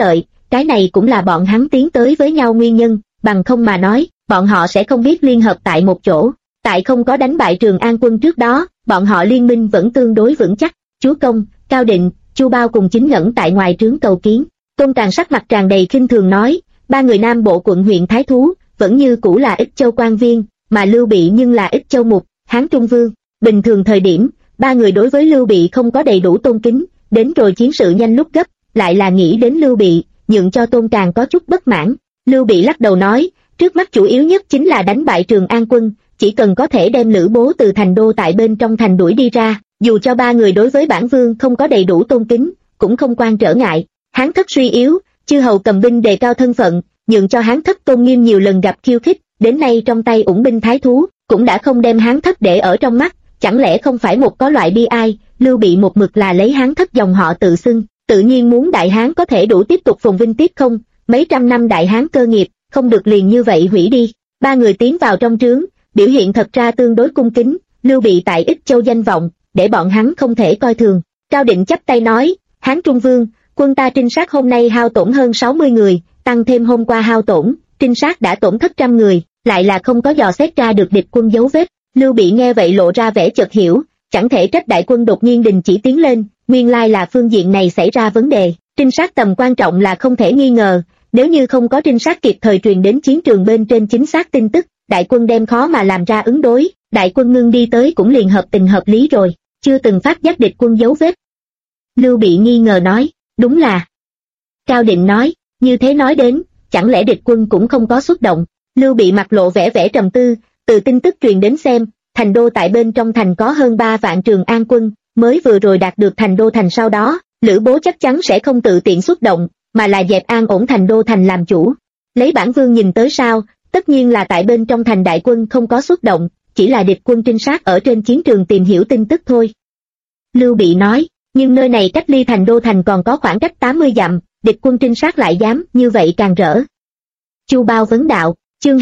cái này cũng là bọn hắn tiến tới với nhau nguyên nhân, bằng không mà nói, bọn họ sẽ không biết liên hợp tại một chỗ. Tại không có đánh bại Trường An quân trước đó, bọn họ liên minh vẫn tương đối vững chắc. Chúa Công, Cao Định, Chu Bao cùng Chính Ngẩn tại ngoài trướng cầu kiến. Tôn Càng sắc mặt tràn đầy khinh thường nói, ba người Nam Bộ quận huyện Thái Thú, vẫn như cũ là Ích Châu quan viên, mà Lưu Bị nhưng là Ích Châu mục, Hán Trung Vương. Bình thường thời điểm, ba người đối với Lưu Bị không có đầy đủ tôn kính, đến rồi chiến sự nhanh lúc gấp, lại là nghĩ đến Lưu Bị, nhượng cho Tôn Càng có chút bất mãn. Lưu Bị lắc đầu nói, trước mắt chủ yếu nhất chính là đánh bại Trường An quân, chỉ cần có thể đem Lữ Bố từ thành đô tại bên trong thành đuổi đi ra, dù cho ba người đối với bản vương không có đầy đủ tôn kính, cũng không quan trở ngại. Hán thất suy yếu, chư hầu cầm binh đề cao thân phận, nhượng cho Hán thất tôn nghiêm nhiều lần gặp khiêu khích, đến nay trong tay ủng binh thái thú, cũng đã không đem Hán thất để ở trong mắt, chẳng lẽ không phải một có loại bi ai. Lưu Bị một mực là lấy Hán thất dòng họ tự xưng, tự nhiên muốn Đại Hán có thể đủ tiếp tục phồn vinh tiếp không, mấy trăm năm Đại Hán cơ nghiệp, không được liền như vậy hủy đi. Ba người tiến vào trong trướng, biểu hiện thật ra tương đối cung kính, Lưu Bị tại Ích Châu danh vọng, để bọn hắn không thể coi thường. Cao Định chắp tay nói, Hán Trung Vương, quân ta trinh sát hôm nay hao tổn hơn 60 người, tăng thêm hôm qua hao tổn, trinh sát đã tổn thất trăm người, lại là không có dò xét ra được địch quân dấu vết. Lưu Bị nghe vậy lộ ra vẻ chợt hiểu, chẳng thể trách đại quân đột nhiên đình chỉ tiến lên, nguyên lai là phương diện này xảy ra vấn đề. Trinh sát tầm quan trọng là không thể nghi ngờ, nếu như không có trinh sát kịp thời truyền đến chiến trường bên trên chính xác tin tức, đại quân đem khó mà làm ra ứng đối, đại quân ngưng đi tới cũng liền hợp tình hợp lý rồi, chưa từng phát giác địch quân dấu vết. Lưu Bị nghi ngờ nói, đúng là. Cao Định nói, như thế nói đến, chẳng lẽ địch quân cũng không có xuất động. Lưu Bị mặt lộ vẻ trầm tư, từ tin tức truyền đến xem, thành đô tại bên trong thành có hơn 3 vạn Trường An quân, mới vừa rồi đạt được thành đô thành sau đó, Lữ Bố chắc chắn sẽ không tự tiện xuất động, mà là dẹp an ổn thành đô thành làm chủ. Lấy bản vương nhìn tới sao, tất nhiên là tại bên trong thành đại quân không có xuất động, chỉ là địch quân trinh sát ở trên chiến trường tìm hiểu tin tức thôi. Lưu Bị nói, nhưng nơi này cách ly thành đô thành còn có khoảng cách 80 dặm, địch quân trinh sát lại dám như vậy càng rỡ. Chu Bao vấn đạo, chương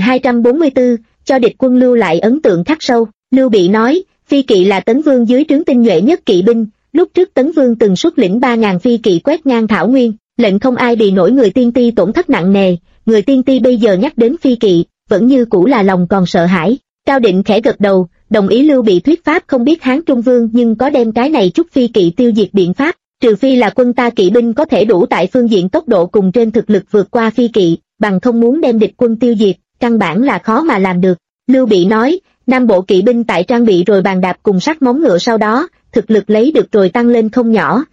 2244, cho địch quân lưu lại ấn tượng khắc sâu. Lưu Bị nói, phi kỵ là Tấn Vương dưới trướng tinh nhuệ nhất kỵ binh, lúc trước Tấn Vương từng xuất lĩnh 3.000 phi kỵ quét ngang thảo nguyên, lệnh không ai bị nổi người tiên ti tổn thất nặng nề, người tiên ti bây giờ nhắc đến phi kỵ, vẫn như cũ là lòng còn sợ hãi. Cao Định khẽ gật đầu, đồng ý Lưu Bị thuyết pháp không biết Hán Trung Vương nhưng có đem cái này chút phi kỵ tiêu diệt biện pháp, trừ phi là quân ta kỵ binh có thể đủ tại phương diện tốc độ cùng trên thực lực vượt qua phi kỵ, bằng không muốn đem địch quân tiêu diệt, căn bản là khó mà làm được. Lưu Bị nói, Nam Bộ kỵ binh tại trang bị rồi bàn đạp cùng sắt móng ngựa sau đó, thực lực lấy được rồi tăng lên không nhỏ,